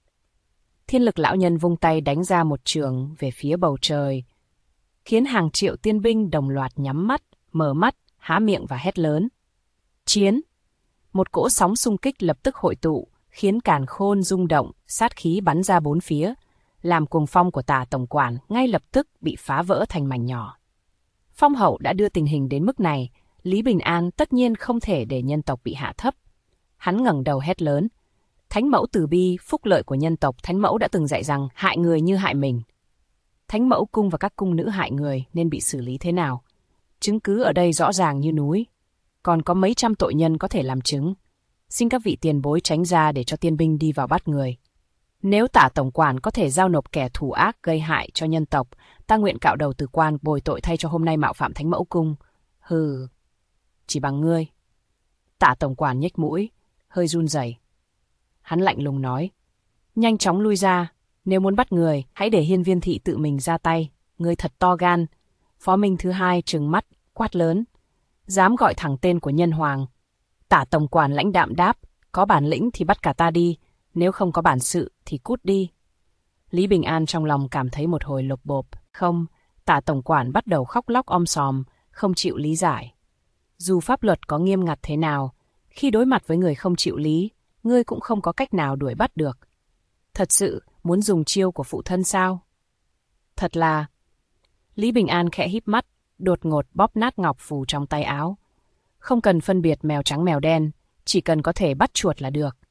Thiên lực lão nhân vung tay đánh ra một trường về phía bầu trời, khiến hàng triệu tiên binh đồng loạt nhắm mắt, mở mắt, há miệng và hét lớn. Chiến! Một cỗ sóng xung kích lập tức hội tụ, khiến càn khôn rung động, sát khí bắn ra bốn phía, làm cuồng phong của Tả tổng quản ngay lập tức bị phá vỡ thành mảnh nhỏ. Phong hậu đã đưa tình hình đến mức này, Lý Bình An tất nhiên không thể để nhân tộc bị hạ thấp. Hắn ngẩng đầu hét lớn. Thánh mẫu từ bi, phúc lợi của nhân tộc, Thánh mẫu đã từng dạy rằng hại người như hại mình. Thánh mẫu cung và các cung nữ hại người nên bị xử lý thế nào? Chứng cứ ở đây rõ ràng như núi. Còn có mấy trăm tội nhân có thể làm chứng. Xin các vị tiền bối tránh ra để cho tiên binh đi vào bắt người. Nếu Tả tổng quản có thể giao nộp kẻ thù ác gây hại cho nhân tộc, ta nguyện cạo đầu từ quan bồi tội thay cho hôm nay mạo phạm Thánh mẫu cung. Hừ, chỉ bằng ngươi. Tả tổng quản nhếch mũi, hơi run rẩy. Hắn lạnh lùng nói, nhanh chóng lui ra, nếu muốn bắt người, hãy để Hiên Viên thị tự mình ra tay, ngươi thật to gan. Phó Minh thứ hai trừng mắt, quát lớn, dám gọi thẳng tên của nhân hoàng. Tả tổng quản lãnh đạm đáp, có bản lĩnh thì bắt cả ta đi, nếu không có bản sự thì cút đi. Lý Bình An trong lòng cảm thấy một hồi lột bộp, không, Tả tổng quản bắt đầu khóc lóc om sòm, không chịu lý giải. Dù pháp luật có nghiêm ngặt thế nào, khi đối mặt với người không chịu lý, ngươi cũng không có cách nào đuổi bắt được. Thật sự, muốn dùng chiêu của phụ thân sao? Thật là... Lý Bình An khẽ híp mắt, đột ngột bóp nát ngọc phù trong tay áo. Không cần phân biệt mèo trắng mèo đen, chỉ cần có thể bắt chuột là được.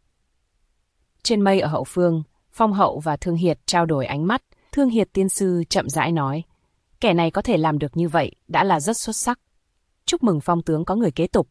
Trên mây ở hậu phương, Phong hậu và Thương Hiệt trao đổi ánh mắt. Thương Hiệt tiên sư chậm rãi nói, kẻ này có thể làm được như vậy đã là rất xuất sắc. Chúc mừng Phong tướng có người kế tục.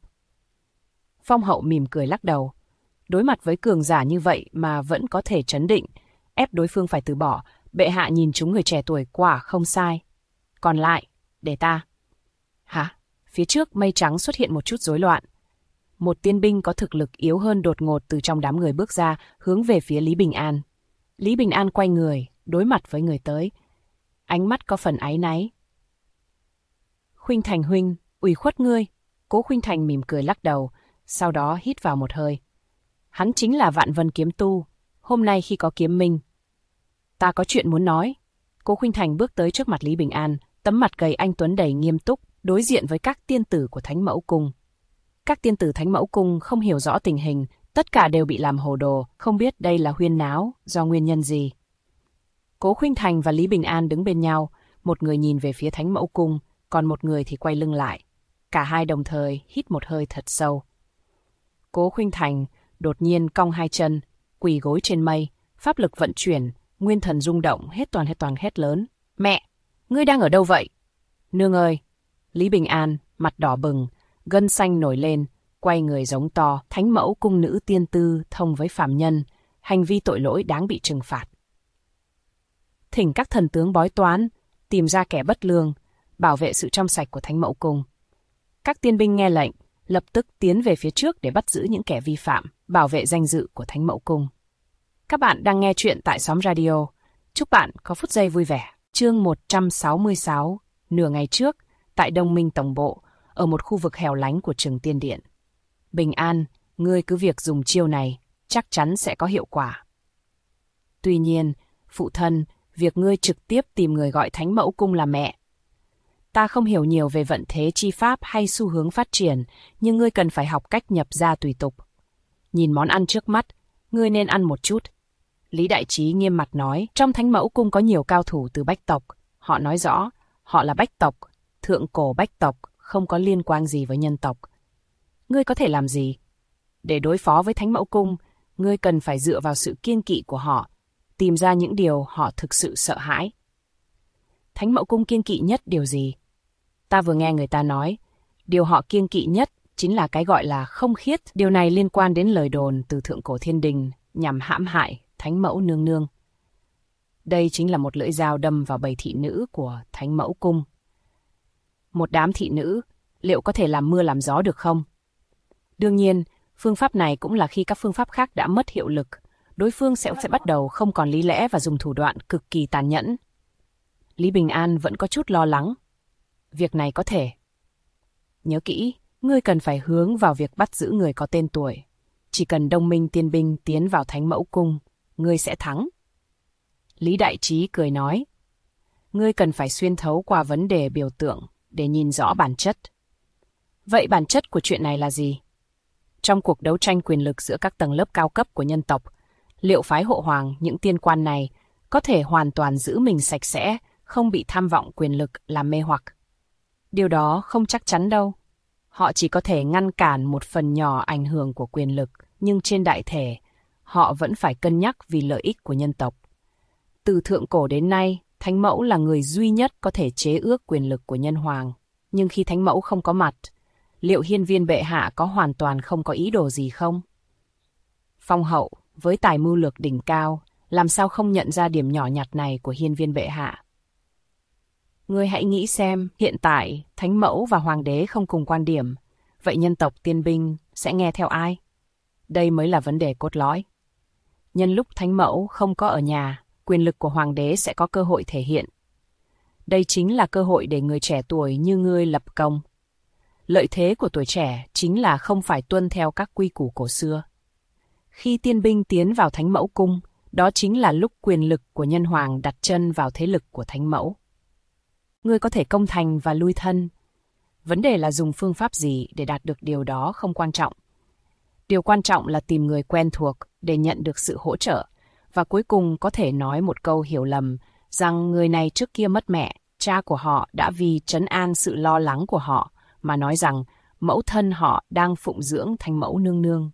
Phong hậu mỉm cười lắc đầu. Đối mặt với cường giả như vậy mà vẫn có thể trấn định, ép đối phương phải từ bỏ, bệ hạ nhìn chúng người trẻ tuổi quả không sai. Còn lại, để ta. Hả? Phía trước mây trắng xuất hiện một chút rối loạn. Một tiên binh có thực lực yếu hơn đột ngột từ trong đám người bước ra, hướng về phía Lý Bình An. Lý Bình An quay người, đối mặt với người tới. Ánh mắt có phần áy náy. Khuynh Thành huynh, ủy khuất ngươi. Cố Khuynh Thành mỉm cười lắc đầu, sau đó hít vào một hơi. Hắn chính là Vạn Vân kiếm tu, hôm nay khi có kiếm minh. Ta có chuyện muốn nói. Cố Khuynh Thành bước tới trước mặt Lý Bình An, tấm mặt gầy anh tuấn đầy nghiêm túc, đối diện với các tiên tử của Thánh Mẫu Cung. Các tiên tử Thánh Mẫu Cung không hiểu rõ tình hình, tất cả đều bị làm hồ đồ, không biết đây là huyên náo, do nguyên nhân gì. Cố Khuynh Thành và Lý Bình An đứng bên nhau, một người nhìn về phía Thánh Mẫu Cung, còn một người thì quay lưng lại. Cả hai đồng thời hít một hơi thật sâu. Cố Khuynh Thành đột nhiên cong hai chân, quỳ gối trên mây, pháp lực vận chuyển, nguyên thần rung động, hết toàn hét lớn. Mẹ, ngươi đang ở đâu vậy? Nương ơi! Lý Bình An, mặt đỏ bừng, gân xanh nổi lên, quay người giống to. Thánh Mẫu Cung nữ tiên tư thông với phàm nhân, hành vi tội lỗi đáng bị trừng phạt. Thỉnh các thần tướng bói toán, tìm ra kẻ bất lương, bảo vệ sự trong sạch của Thánh Mẫu Cung. Các tiên binh nghe lệnh, lập tức tiến về phía trước để bắt giữ những kẻ vi phạm, bảo vệ danh dự của Thánh Mẫu Cung. Các bạn đang nghe chuyện tại Xóm Radio. Chúc bạn có phút giây vui vẻ. Chương 166, nửa ngày trước, tại Đông Minh Tổng Bộ, ở một khu vực hẻo lánh của Trường Tiên Điện. Bình An, ngươi cứ việc dùng chiêu này, chắc chắn sẽ có hiệu quả. Tuy nhiên, phụ thân, việc ngươi trực tiếp tìm người gọi Thánh Mẫu Cung là mẹ. Ta không hiểu nhiều về vận thế chi pháp hay xu hướng phát triển, nhưng ngươi cần phải học cách nhập gia tùy tục. Nhìn món ăn trước mắt, ngươi nên ăn một chút. Lý Đại Trí nghiêm mặt nói, trong Thánh Mẫu Cung có nhiều cao thủ từ Bách tộc. Họ nói rõ, họ là Bách tộc, thượng cổ Bách tộc, không có liên quan gì với nhân tộc. Ngươi có thể làm gì? Để đối phó với Thánh Mẫu Cung, ngươi cần phải dựa vào sự kiêng kỵ của họ, tìm ra những điều họ thực sự sợ hãi. Thánh Mẫu Cung kiêng kỵ nhất điều gì? Ta vừa nghe người ta nói, điều họ kiêng kỵ nhất chính là cái gọi là không khiết. Điều này liên quan đến lời đồn từ thượng cổ thiên đình nhằm hãm hại Thánh Mẫu nương nương. Đây chính là một lưỡi dao đâm vào bầy thị nữ của Thánh Mẫu Cung. Một đám thị nữ, liệu có thể làm mưa làm gió được không? Đương nhiên, phương pháp này cũng là khi các phương pháp khác đã mất hiệu lực, đối phương sẽ bắt đầu không còn lý lẽ và dùng thủ đoạn cực kỳ tàn nhẫn. Lý Bình An vẫn có chút lo lắng. Việc này có thể. Nhớ kỹ, ngươi cần phải hướng vào việc bắt giữ người có tên tuổi. Chỉ cần Đông Minh tiên binh tiến vào Thánh Mẫu Cung, ngươi sẽ thắng. Lý Đại Trí cười nói, ngươi cần phải xuyên thấu qua vấn đề biểu tượng để nhìn rõ bản chất. Vậy bản chất của chuyện này là gì? Trong cuộc đấu tranh quyền lực giữa các tầng lớp cao cấp của nhân tộc, liệu phái Hộ Hoàng, những tiên quan này, có thể hoàn toàn giữ mình sạch sẽ, không bị tham vọng quyền lực làm mê hoặc? Điều đó không chắc chắn đâu. Họ chỉ có thể ngăn cản một phần nhỏ ảnh hưởng của quyền lực, nhưng trên đại thể, họ vẫn phải cân nhắc vì lợi ích của nhân tộc. Từ thượng cổ đến nay, Thánh Mẫu là người duy nhất có thể chế ước quyền lực của nhân hoàng. Nhưng khi Thánh Mẫu không có mặt, liệu hiên viên bệ hạ có hoàn toàn không có ý đồ gì không? Phong hậu, với tài mưu lược đỉnh cao, làm sao không nhận ra điểm nhỏ nhặt này của hiên viên bệ hạ? Ngươi hãy nghĩ xem, hiện tại, Thánh Mẫu và Hoàng đế không cùng quan điểm, vậy nhân tộc tiên binh sẽ nghe theo ai? Đây mới là vấn đề cốt lõi. Nhân lúc Thánh Mẫu không có ở nhà, quyền lực của Hoàng đế sẽ có cơ hội thể hiện. Đây chính là cơ hội để người trẻ tuổi như ngươi lập công. Lợi thế của tuổi trẻ chính là không phải tuân theo các quy củ cổ xưa. Khi tiên binh tiến vào Thánh Mẫu Cung, đó chính là lúc quyền lực của nhân hoàng đặt chân vào thế lực của Thánh Mẫu. Ngươi có thể công thành và lui thân. Vấn đề là dùng phương pháp gì để đạt được điều đó không quan trọng. Điều quan trọng là tìm người quen thuộc để nhận được sự hỗ trợ, và cuối cùng có thể nói một câu hiểu lầm rằng người này trước kia mất mẹ, cha của họ đã vì trấn an sự lo lắng của họ mà nói rằng mẫu thân họ đang phụng dưỡng Thánh Mẫu nương nương.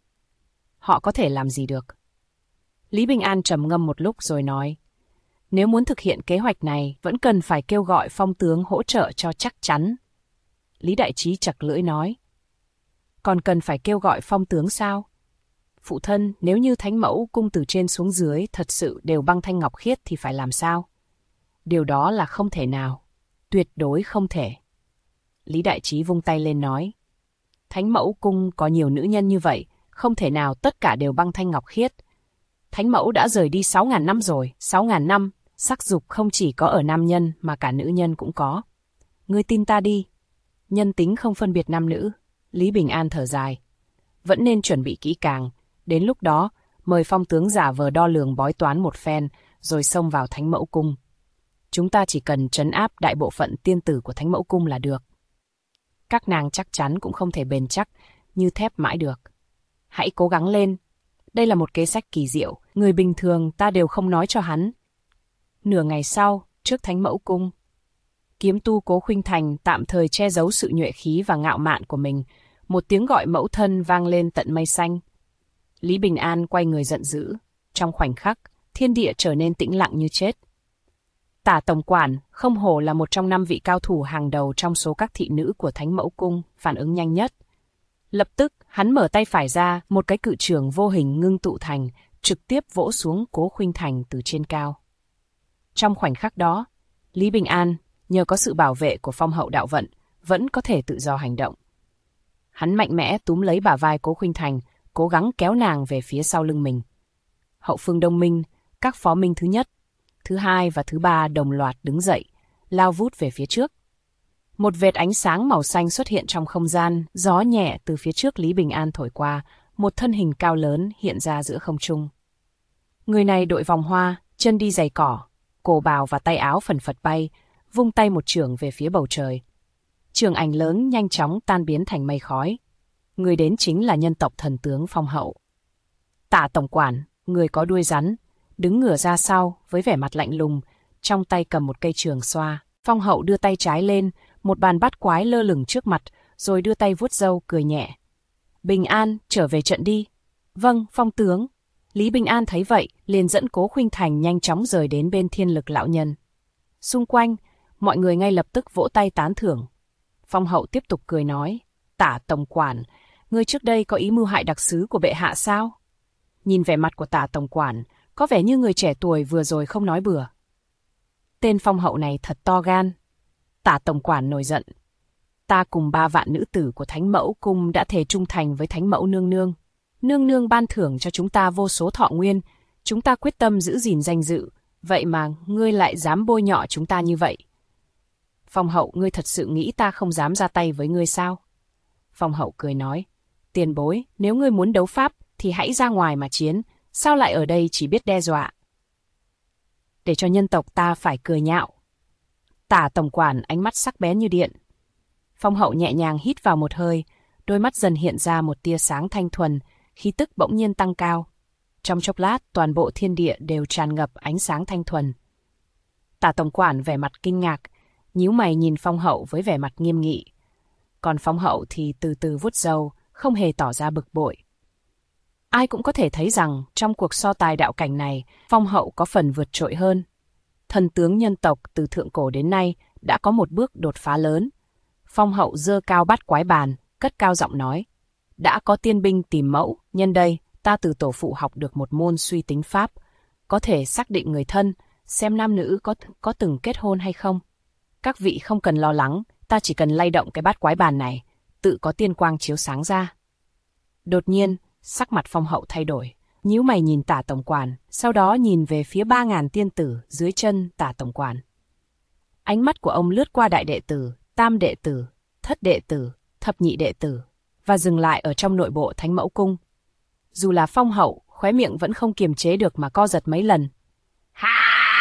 Họ có thể làm gì được? Lý Bình An trầm ngâm một lúc rồi nói, nếu muốn thực hiện kế hoạch này, vẫn cần phải kêu gọi phong tướng hỗ trợ cho chắc chắn. Lý Đại Trí chặt lưỡi nói, còn cần phải kêu gọi phong tướng sao? Phụ thân, nếu như Thánh Mẫu Cung từ trên xuống dưới thật sự đều băng thanh ngọc khiết thì phải làm sao? Điều đó là không thể nào. Tuyệt đối không thể. Lý Đại Trí vung tay lên nói, Thánh Mẫu Cung có nhiều nữ nhân như vậy, không thể nào tất cả đều băng thanh ngọc khiết. Thánh Mẫu đã rời đi 6.000 năm rồi, 6.000 năm, sắc dục không chỉ có ở nam nhân mà cả nữ nhân cũng có. Ngươi tin ta đi. Nhân tính không phân biệt nam nữ. Lý Bình An thở dài. Vẫn nên chuẩn bị kỹ càng. Đến lúc đó, mời phong tướng giả vờ đo lường bói toán một phen, rồi xông vào Thánh Mẫu Cung. Chúng ta chỉ cần trấn áp đại bộ phận tiên tử của Thánh Mẫu Cung là được. Các nàng chắc chắn cũng không thể bền chắc như thép mãi được. Hãy cố gắng lên. Đây là một kế sách kỳ diệu, người bình thường ta đều không nói cho hắn. Nửa ngày sau, trước Thánh Mẫu Cung, kiếm tu Cố Khuynh Thành tạm thời che giấu sự nhuệ khí và ngạo mạn của mình. Một tiếng gọi mẫu thân vang lên tận mây xanh. Lý Bình An quay người giận dữ. Trong khoảnh khắc, thiên địa trở nên tĩnh lặng như chết. Tả tổng quản, không hổ là một trong 5 vị cao thủ hàng đầu trong số các thị nữ của Thánh Mẫu Cung, phản ứng nhanh nhất. Lập tức, hắn mở tay phải ra, một cái cự chưởng vô hình ngưng tụ thành, trực tiếp vỗ xuống Cố Khuynh Thành từ trên cao. Trong khoảnh khắc đó, Lý Bình An, nhờ có sự bảo vệ của phong hậu đạo vận, vẫn có thể tự do hành động. Hắn mạnh mẽ túm lấy bả vai Cố Khuynh Thành, cố gắng kéo nàng về phía sau lưng mình. Hậu phương Đông Minh, các phó minh thứ nhất, thứ hai và thứ ba đồng loạt đứng dậy, lao vút về phía trước. Một vệt ánh sáng màu xanh xuất hiện trong không gian, gió nhẹ từ phía trước Lý Bình An thổi qua, một thân hình cao lớn hiện ra giữa không trung. Người này đội vòng hoa, chân đi giày cỏ, cổ bào và tay áo phần phật bay, vung tay một chưởng về phía bầu trời. Chưởng ảnh lớn nhanh chóng tan biến thành mây khói. Người đến chính là nhân tộc thần tướng Phong Hậu. Tả tổng quản, người có đuôi rắn, đứng ngửa ra sau với vẻ mặt lạnh lùng, trong tay cầm một cây trường xoa. Phong Hậu đưa tay trái lên, một bàn bát quái lơ lửng trước mặt, rồi đưa tay vuốt râu cười nhẹ. Bình An, trở về trận đi. Vâng, Phong tướng. Lý Bình An thấy vậy, liền dẫn Cố Khuynh Thành nhanh chóng rời đến bên Thiên Lực lão nhân. Xung quanh, mọi người ngay lập tức vỗ tay tán thưởng. Phong Hậu tiếp tục cười nói, Tả tổng quản, ngươi trước đây có ý mưu hại đặc sứ của bệ hạ sao? Nhìn vẻ mặt của Tả tổng quản, có vẻ như người trẻ tuổi vừa rồi không nói bừa. Tên Phong Hậu này thật to gan. Tả tổng quản nổi giận. Ta cùng 3 vạn nữ tử của Thánh Mẫu Cung đã thề trung thành với Thánh Mẫu nương nương. Nương nương ban thưởng cho chúng ta vô số thọ nguyên, chúng ta quyết tâm giữ gìn danh dự, vậy mà ngươi lại dám bôi nhọ chúng ta như vậy. Phong Hậu, ngươi thật sự nghĩ ta không dám ra tay với ngươi sao? Phong Hậu cười nói, tiền bối, nếu ngươi muốn đấu pháp thì hãy ra ngoài mà chiến, sao lại ở đây chỉ biết đe dọa? Để cho nhân tộc ta phải cười nhạo. Tả tổng quản ánh mắt sắc bén như điện. Phong Hậu nhẹ nhàng hít vào một hơi, đôi mắt dần hiện ra một tia sáng thanh thuần, khí tức bỗng nhiên tăng cao. Trong chốc lát, toàn bộ thiên địa đều tràn ngập ánh sáng thanh thuần. Tả tổng quản vẻ mặt kinh ngạc, nhíu mày nhìn Phong Hậu với vẻ mặt nghiêm nghị. Còn Phong Hậu thì từ từ vuốt râu, không hề tỏ ra bực bội. Ai cũng có thể thấy rằng trong cuộc so tài đạo cảnh này, Phong Hậu có phần vượt trội hơn. Thần tướng nhân tộc từ thượng cổ đến nay đã có một bước đột phá lớn. Phong Hậu giơ cao bát quái bàn, cất cao giọng nói. Đã có tiên binh tìm mẫu, nhân đây ta từ tổ phụ học được một môn suy tính pháp, có thể xác định người thân, xem nam nữ có từng kết hôn hay không. Các vị không cần lo lắng, ta chỉ cần lay động cái bát quái bàn này, tự có tiên quang chiếu sáng ra. Đột nhiên, sắc mặt Phong Hậu thay đổi, nhíu mày nhìn Tả tổng quản, sau đó nhìn về phía 3.000 tiên tử dưới chân Tả tổng quản. Ánh mắt của ông lướt qua đại đệ tử, tam đệ tử, thất đệ tử, thập nhị đệ tử, và dừng lại ở trong nội bộ Thánh Mẫu Cung. Dù là Phong Hậu, khóe miệng vẫn không kiềm chế được mà co giật mấy lần. Ha!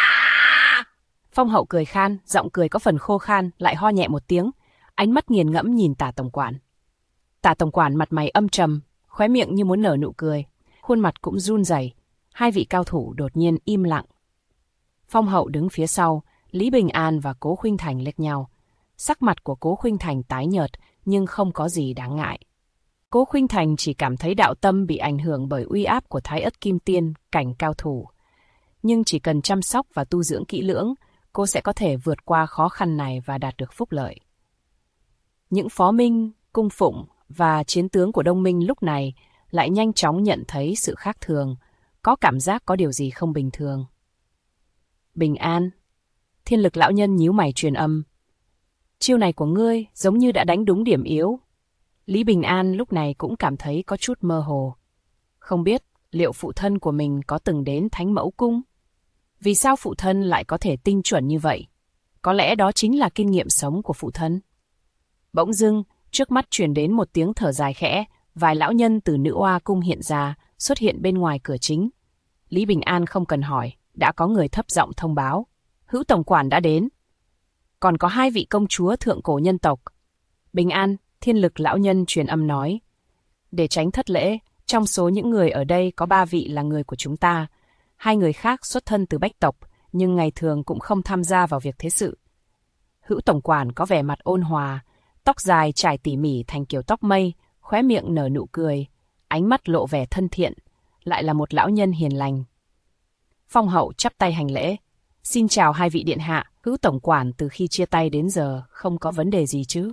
Phong Hậu cười khan, giọng cười có phần khô khan, lại ho nhẹ một tiếng, ánh mắt nghiền ngẫm nhìn Tả tổng quản. Tả tổng quản mặt mày âm trầm, khóe miệng như muốn nở nụ cười, khuôn mặt cũng run rẩy. Hai vị cao thủ đột nhiên im lặng. Phong Hậu đứng phía sau, Lý Bình An và Cố Khuynh Thành liếc nhau. Sắc mặt của Cố Khuynh Thành tái nhợt, nhưng không có gì đáng ngại. Cố Khuynh Thành chỉ cảm thấy đạo tâm bị ảnh hưởng bởi uy áp của Thái Ất Kim Tiên, cảnh cao thủ. Nhưng chỉ cần chăm sóc và tu dưỡng kỹ lưỡng, cô sẽ có thể vượt qua khó khăn này và đạt được phúc lợi. Những phó minh, cung phụng và chiến tướng của Đông Minh lúc này lại nhanh chóng nhận thấy sự khác thường, có cảm giác có điều gì không bình thường. Bình An. Thiên Lực lão nhân nhíu mày truyền âm. Chiêu này của ngươi giống như đã đánh đúng điểm yếu. Lý Bình An lúc này cũng cảm thấy có chút mơ hồ. Không biết liệu phụ thân của mình có từng đến Thánh Mẫu Cung? Vì sao phụ thân lại có thể tinh chuẩn như vậy? Có lẽ đó chính là kinh nghiệm sống của phụ thân. Bỗng dưng, trước mắt truyền đến một tiếng thở dài khẽ, vài lão nhân từ Nữ Oa Cung hiện ra, xuất hiện bên ngoài cửa chính. Lý Bình An không cần hỏi, đã có người thấp giọng thông báo. Hữu tổng quản đã đến. Còn có 2 vị công chúa thượng cổ nhân tộc. Bình an, Thiên Lực lão nhân truyền âm nói. Để tránh thất lễ, trong số những người ở đây có 3 vị là người của chúng ta. 2 người khác xuất thân từ Bách tộc, nhưng ngày thường cũng không tham gia vào việc thế sự. Hữu tổng quản có vẻ mặt ôn hòa, tóc dài trải tỉ mỉ thành kiểu tóc mây, khóe miệng nở nụ cười, ánh mắt lộ vẻ thân thiện, lại là một lão nhân hiền lành. Phong hậu chắp tay hành lễ. Xin chào 2 vị điện hạ, Hữu tổng quản từ khi chia tay đến giờ không có vấn đề gì chứ?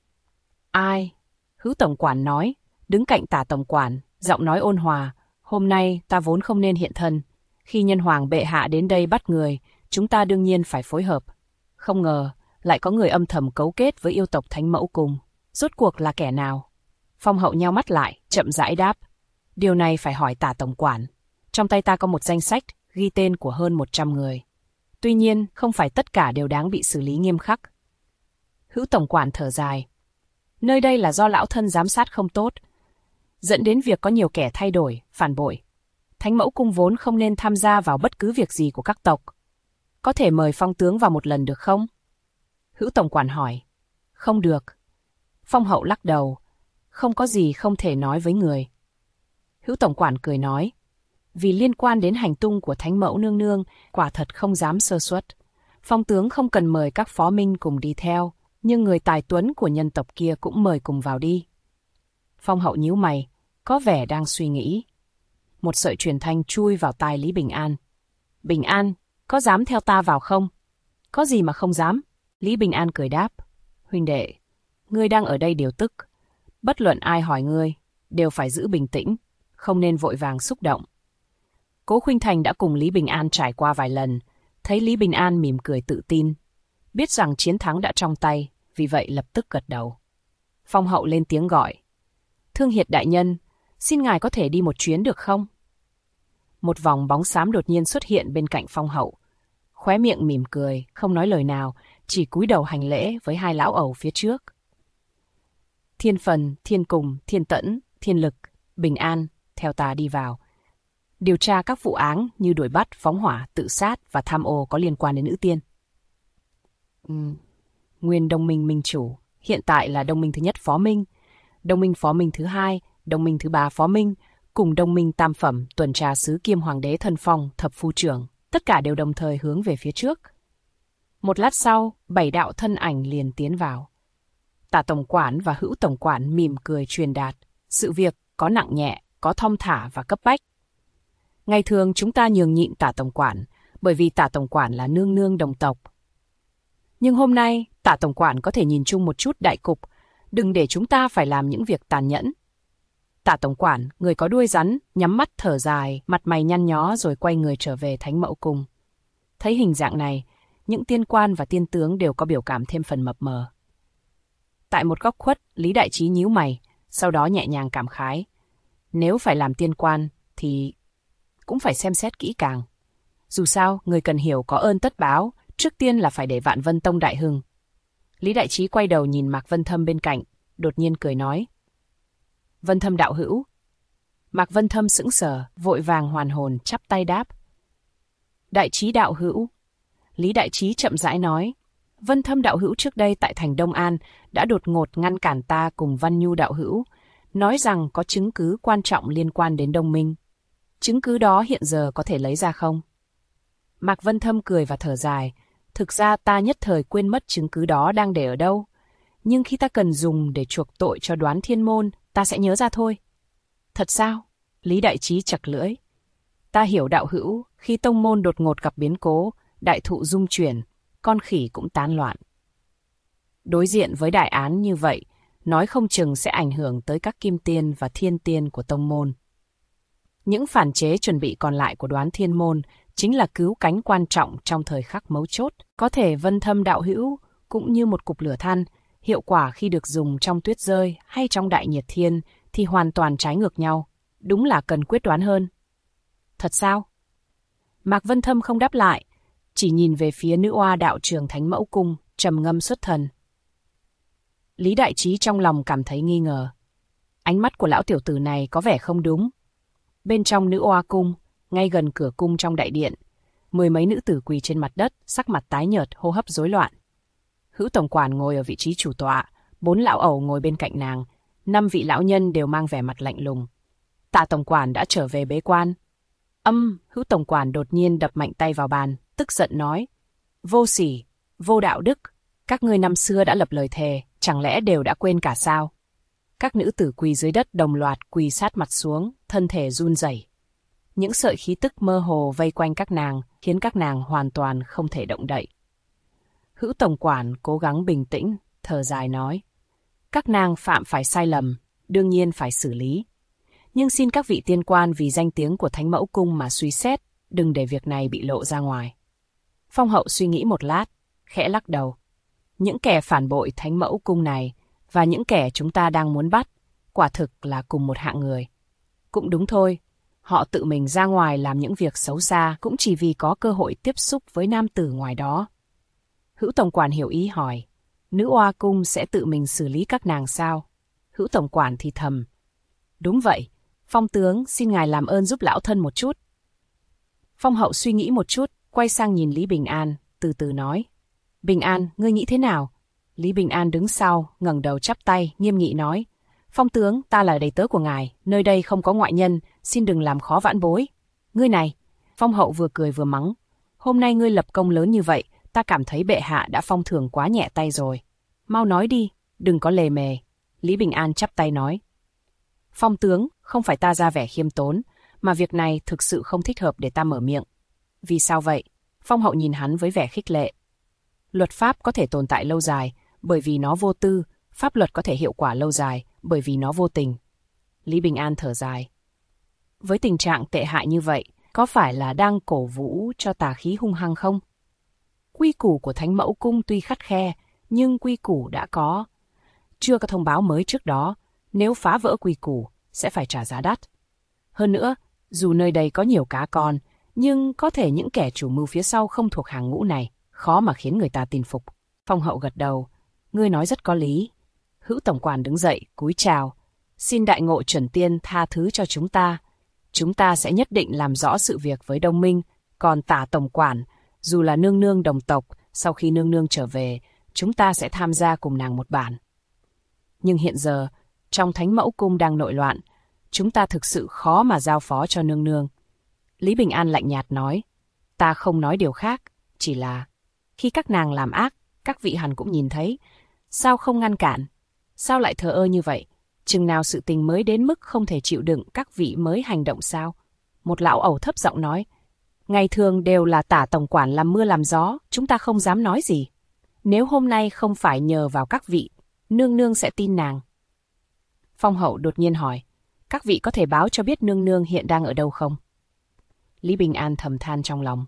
Ai? Hữu tổng quản nói, đứng cạnh Tả tổng quản, giọng nói ôn hòa. Hôm nay ta vốn không nên hiện thân. Khi nhân hoàng bệ hạ đến đây bắt người, chúng ta đương nhiên phải phối hợp. Không ngờ, lại có người âm thầm cấu kết với yêu tộc Thánh Mẫu Cung. Rốt cuộc là kẻ nào? Phong hậu nheo mắt lại, chậm rãi đáp. Điều này phải hỏi Tả tổng quản. Trong tay ta có một danh sách, ghi tên của hơn 100 người. Tuy nhiên, không phải tất cả đều đáng bị xử lý nghiêm khắc. Hữu tổng quản thở dài. Nơi đây là do lão thân giám sát không tốt, dẫn đến việc có nhiều kẻ thay đổi, phản bội. Thánh Mẫu Cung vốn không nên tham gia vào bất cứ việc gì của các tộc. Có thể mời Phong tướng vào một lần được không? Hữu tổng quản hỏi. Không được. Phong hậu lắc đầu. Không có gì không thể nói với người. Hữu tổng quản cười nói. Vì liên quan đến hành tung của Thánh Mẫu nương nương, quả thật không dám sơ suất. Phong tướng không cần mời các phó minh cùng đi theo, nhưng người tài tuấn của nhân tộc kia cũng mời cùng vào đi. Phong hậu nhíu mày, có vẻ đang suy nghĩ. Một sợi truyền thanh chui vào tai Lý Bình An. Bình An, có dám theo ta vào không? Có gì mà không dám? Lý Bình An cười đáp. Huynh đệ, ngươi đang ở đây điều tức. Bất luận ai hỏi ngươi, đều phải giữ bình tĩnh, không nên vội vàng xúc động. Cố Khuynh Thành đã cùng Lý Bình An trải qua vài lần, thấy Lý Bình An mỉm cười tự tin. Biết rằng chiến thắng đã trong tay, vì vậy lập tức gật đầu. Phong hậu lên tiếng gọi. Thương Hiệt đại nhân, xin ngài có thể đi một chuyến được không? Một vòng bóng xám đột nhiên xuất hiện bên cạnh phong hậu. Khóe miệng mỉm cười, không nói lời nào, chỉ cúi đầu hành lễ với 2 lão ẩu phía trước. Thiên Phần, Thiên Cùng, Thiên Tẫn, Thiên Lực, Bình An, theo ta đi vào. Điều tra các vụ án như đuổi bắt, phóng hỏa, tự sát và tham ô có liên quan đến nữ tiên. Nguyên đồng minh minh chủ, hiện tại là đồng minh thứ nhất Phó Minh, đồng minh Phó Minh thứ 2, đồng minh thứ 3 Phó Minh, cùng đồng minh tam phẩm tuần tra sứ kiêm hoàng đế thân phong thập phu trưởng, tất cả đều đồng thời hướng về phía trước. Một lát sau, 7 đạo thân ảnh liền tiến vào. Tả tổng quản và Hữu tổng quản mỉm cười truyền đạt, sự việc có nặng nhẹ, có thong thả và cấp bách. Ngày thường chúng ta nhường nhịn Tả tổng quản, bởi vì Tả tổng quản là nương nương đồng tộc. Nhưng hôm nay, Tả tổng quản có thể nhìn chung một chút đại cục, đừng để chúng ta phải làm những việc tàn nhẫn. Tả tổng quản, người có đuôi rắn, nhắm mắt thở dài, mặt mày nhăn nhó rồi quay người trở về Thánh Mẫu Cung. Thấy hình dạng này, những tiên quan và tiên tướng đều có biểu cảm thêm phần mập mờ. Tại một góc khuất, Lý Đại Trí nhíu mày, sau đó nhẹ nhàng cảm khái. Nếu phải làm tiên quan, thì cũng phải xem xét kỹ càng. Dù sao, người cần hiểu có ơn tất báo, trước tiên là phải để Vạn Vân Tông đại hưng. Lý Đại Trí quay đầu nhìn Mạc Vân Thâm bên cạnh, đột nhiên cười nói. Vân Thâm đạo hữu. Mạc Vân Thâm sững sờ, vội vàng hoàn hồn, chắp tay đáp. Đại Trí đạo hữu. Lý Đại Trí chậm rãi nói. Vân Thâm đạo hữu trước đây tại thành Đông An đã đột ngột ngăn cản ta cùng Văn Nhu đạo hữu, nói rằng có chứng cứ quan trọng liên quan đến Đông Minh. Chứng cứ đó hiện giờ có thể lấy ra không? Mạc Vân Thâm cười và thở dài. Thực ra ta nhất thời quên mất chứng cứ đó đang để ở đâu. Nhưng khi ta cần dùng để chuộc tội cho Đoán Thiên Môn, ta sẽ nhớ ra thôi. Thật sao? Lý Đại Trí chặt lưỡi. Ta hiểu đạo hữu, khi tông môn đột ngột gặp biến cố, đại thụ rung chuyển, con khỉ cũng tán loạn. Đối diện với đại án như vậy, nói không chừng sẽ ảnh hưởng tới các kim tiên và thiên tiên của tông môn. Những phản chế chuẩn bị còn lại của Đoán Thiên Môn chính là cứu cánh quan trọng trong thời khắc mấu chốt. Có thể Vân Thâm đạo hữu cũng như một cục lửa than, hiệu quả khi được dùng trong tuyết rơi hay trong đại nhiệt thiên thì hoàn toàn trái ngược nhau. Đúng là cần quyết đoán hơn. Thật sao? Mạc Vân Thâm không đáp lại, chỉ nhìn về phía nữ oa đạo trường Thánh Mẫu Cung, trầm ngâm xuất thần. Lý Đại Trí trong lòng cảm thấy nghi ngờ. Ánh mắt của lão tiểu tử này có vẻ không đúng. Bên trong nữ oa cung, ngay gần cửa cung trong đại điện, 10 mấy nữ tử quỳ trên mặt đất, sắc mặt tái nhợt, hô hấp rối loạn. Hữu tổng quản ngồi ở vị trí chủ tọa, 4 lão ẩu ngồi bên cạnh nàng, 5 vị lão nhân đều mang vẻ mặt lạnh lùng. Tạ tổng quản đã trở về bế quan. Hữu tổng quản đột nhiên đập mạnh tay vào bàn, tức giận nói: Vô sỉ, vô đạo đức, các ngươi năm xưa đã lập lời thề, chẳng lẽ đều đã quên cả sao? Các nữ tử quỳ dưới đất đồng loạt quỳ sát mặt xuống, thân thể run rẩy. Những sợi khí tức mơ hồ vây quanh các nàng, khiến các nàng hoàn toàn không thể động đậy. Hữu tổng quản cố gắng bình tĩnh, thở dài nói: Các nàng phạm phải sai lầm, đương nhiên phải xử lý. Nhưng xin các vị tiên quan vì danh tiếng của Thánh Mẫu Cung mà suy xét, đừng để việc này bị lộ ra ngoài. Phong hậu suy nghĩ một lát, khẽ lắc đầu. Những kẻ phản bội Thánh Mẫu Cung này và những kẻ chúng ta đang muốn bắt, quả thực là cùng một hạng người. Cũng đúng thôi, họ tự mình ra ngoài làm những việc xấu xa cũng chỉ vì có cơ hội tiếp xúc với nam tử ngoài đó. Hữu tổng quản hiểu ý hỏi: Nữ oa cung sẽ tự mình xử lý các nàng sao? Hữu tổng quản thì thầm: Đúng vậy, Phong tướng xin ngài làm ơn giúp lão thân một chút. Phong hậu suy nghĩ một chút, quay sang nhìn Lý Bình An, từ từ nói: Bình An, ngươi nghĩ thế nào? Lý Bình An đứng sau, ngẩng đầu chắp tay, nghiêm nghị nói: Phong tướng, ta là đầy tớ của ngài, nơi đây không có ngoại nhân, xin đừng làm khó vãn bối. Ngươi này! Phong hậu vừa cười vừa mắng: Hôm nay ngươi lập công lớn như vậy, ta cảm thấy bệ hạ đã phong thưởng quá nhẹ tay rồi. Mau nói đi, đừng có lề mề. Lý Bình An chắp tay nói: Phong tướng, không phải ta ra vẻ khiêm tốn, mà việc này thực sự không thích hợp để ta mở miệng. Vì sao vậy? Phong hậu nhìn hắn với vẻ khích lệ. Luật pháp có thể tồn tại lâu dài, bởi vì nó vô tư, pháp luật có thể hiệu quả lâu dài, bởi vì nó vô tình. Lý Bình An thở dài. Với tình trạng tệ hại như vậy, có phải là đang cổ vũ cho tà khí hung hăng không? Quy củ của Thánh Mẫu Cung tuy khắt khe, nhưng quy củ đã có. Chưa có thông báo mới trước đó, nếu phá vỡ quy củ, sẽ phải trả giá đắt. Hơn nữa, dù nơi đây có nhiều cá con, nhưng có thể những kẻ chủ mưu phía sau không thuộc hàng ngũ này, khó mà khiến người ta tin phục. Phong hậu gật đầu: Ngươi nói rất có lý. Hữu tổng quản đứng dậy, cúi chào: Xin đại ngộ chuẩn tiên tha thứ cho chúng ta. Chúng ta sẽ nhất định làm rõ sự việc với Đông Minh. Còn Tả tổng quản, dù là nương nương đồng tộc, sau khi nương nương trở về, chúng ta sẽ tham gia cùng nàng một bản. Nhưng hiện giờ, trong Thánh Mẫu Cung đang nội loạn, chúng ta thực sự khó mà giao phó cho nương nương. Lý Bình An lạnh nhạt nói: Ta không nói điều khác, chỉ là khi các nàng làm ác, các vị hẳn cũng nhìn thấy. Sao không ngăn cản? Sao lại thờ ơ như vậy? Chừng nào sự tình mới đến mức không thể chịu đựng, các vị mới hành động sao? Một lão ẩu thấp giọng nói: Ngày thường đều là Tả tổng quản làm mưa làm gió, chúng ta không dám nói gì. Nếu hôm nay không phải nhờ vào các vị, nương nương sẽ tin nàng. Phong hậu đột nhiên hỏi: Các vị có thể báo cho biết nương nương hiện đang ở đâu không? Lý Bình An thầm than trong lòng.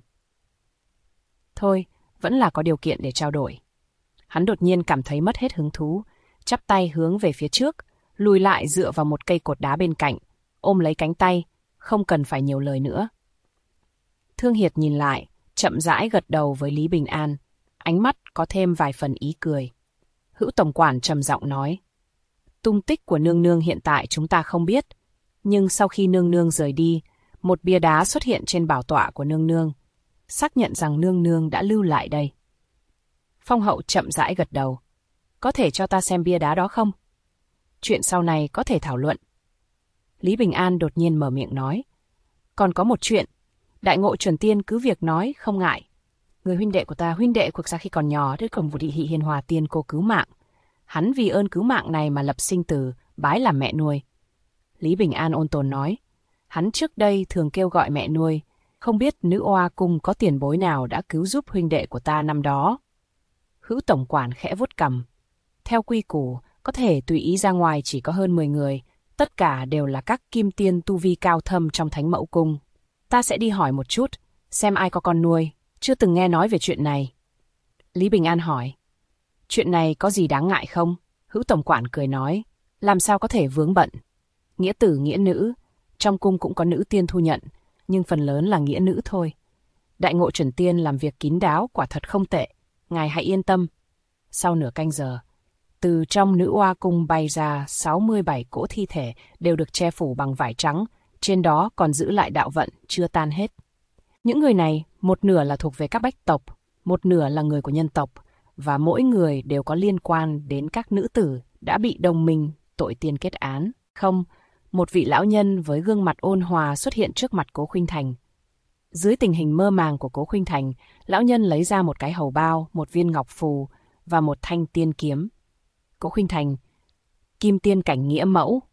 Thôi, vẫn là có điều kiện để trao đổi. Hắn đột nhiên cảm thấy mất hết hứng thú, chắp tay hướng về phía trước, lùi lại dựa vào một cây cột đá bên cạnh, ôm lấy cánh tay, không cần phải nhiều lời nữa. Thương Hiệt nhìn lại, chậm rãi gật đầu với Lý Bình An, ánh mắt có thêm vài phần ý cười. Hữu tổng quản trầm giọng nói: Tung tích của nương nương hiện tại chúng ta không biết, nhưng sau khi nương nương rời đi, một bia đá xuất hiện trên bảo tọa của nương nương, xác nhận rằng nương nương đã lưu lại đây. Phong hậu chậm rãi gật đầu: Có thể cho ta xem bia đá đó không? Chuyện sau này có thể thảo luận. Lý Bình An đột nhiên mở miệng nói: Còn có một chuyện, đại ngộ chuẩn tiên cứ việc nói, không ngại. Người huynh đệ của ta, huynh đệ cuộc ra khi còn nhỏ, được cầm vụ thị Hiền Hòa tiên cô cứu mạng. Hắn vì ơn cứu mạng này mà lập sinh tử, bái làm mẹ nuôi. Lý Bình An ôn tồn nói: Hắn trước đây thường kêu gọi mẹ nuôi, không biết nữ oa cung có tiền bối nào đã cứu giúp huynh đệ của ta năm đó. Hữu tổng quản khẽ vuốt cằm. Theo quy củ, có thể tùy ý ra ngoài chỉ có hơn 10 người, tất cả đều là các kim tiên tu vi cao thâm trong Thánh Mẫu Cung. Ta sẽ đi hỏi một chút, xem ai có con nuôi, chưa từng nghe nói về chuyện này. Lý Bình An hỏi: Chuyện này có gì đáng ngại không? Hữu tổng quản cười nói: Làm sao có thể vướng bận. Nghĩa tử nghĩa nữ, trong cung cũng có nữ tiên thu nhận, nhưng phần lớn là nghĩa nữ thôi. Đại ngộ chuẩn tiên làm việc kín đáo, quả thật không tệ, ngài hãy yên tâm. Sau nửa canh giờ, từ trong nữ oa cung bay ra 67 cỗ thi thể, đều được che phủ bằng vải trắng, trên đó còn giữ lại đạo vận chưa tan hết. Những người này, một nửa là thuộc về các bách tộc, một nửa là người của nhân tộc, và mỗi người đều có liên quan đến các nữ tử đã bị đồng minh tội tiên kết án. Không, một vị lão nhân với gương mặt ôn hòa xuất hiện trước mặt Cố Khuynh Thành. Dưới tình hình mơ màng của Cố Khuynh Thành, lão nhân lấy ra một cái hầu bao, một viên ngọc phù và một thanh tiên kiếm. Cố Khuynh Thành, Kim Tiên cảnh nghĩa mẫu,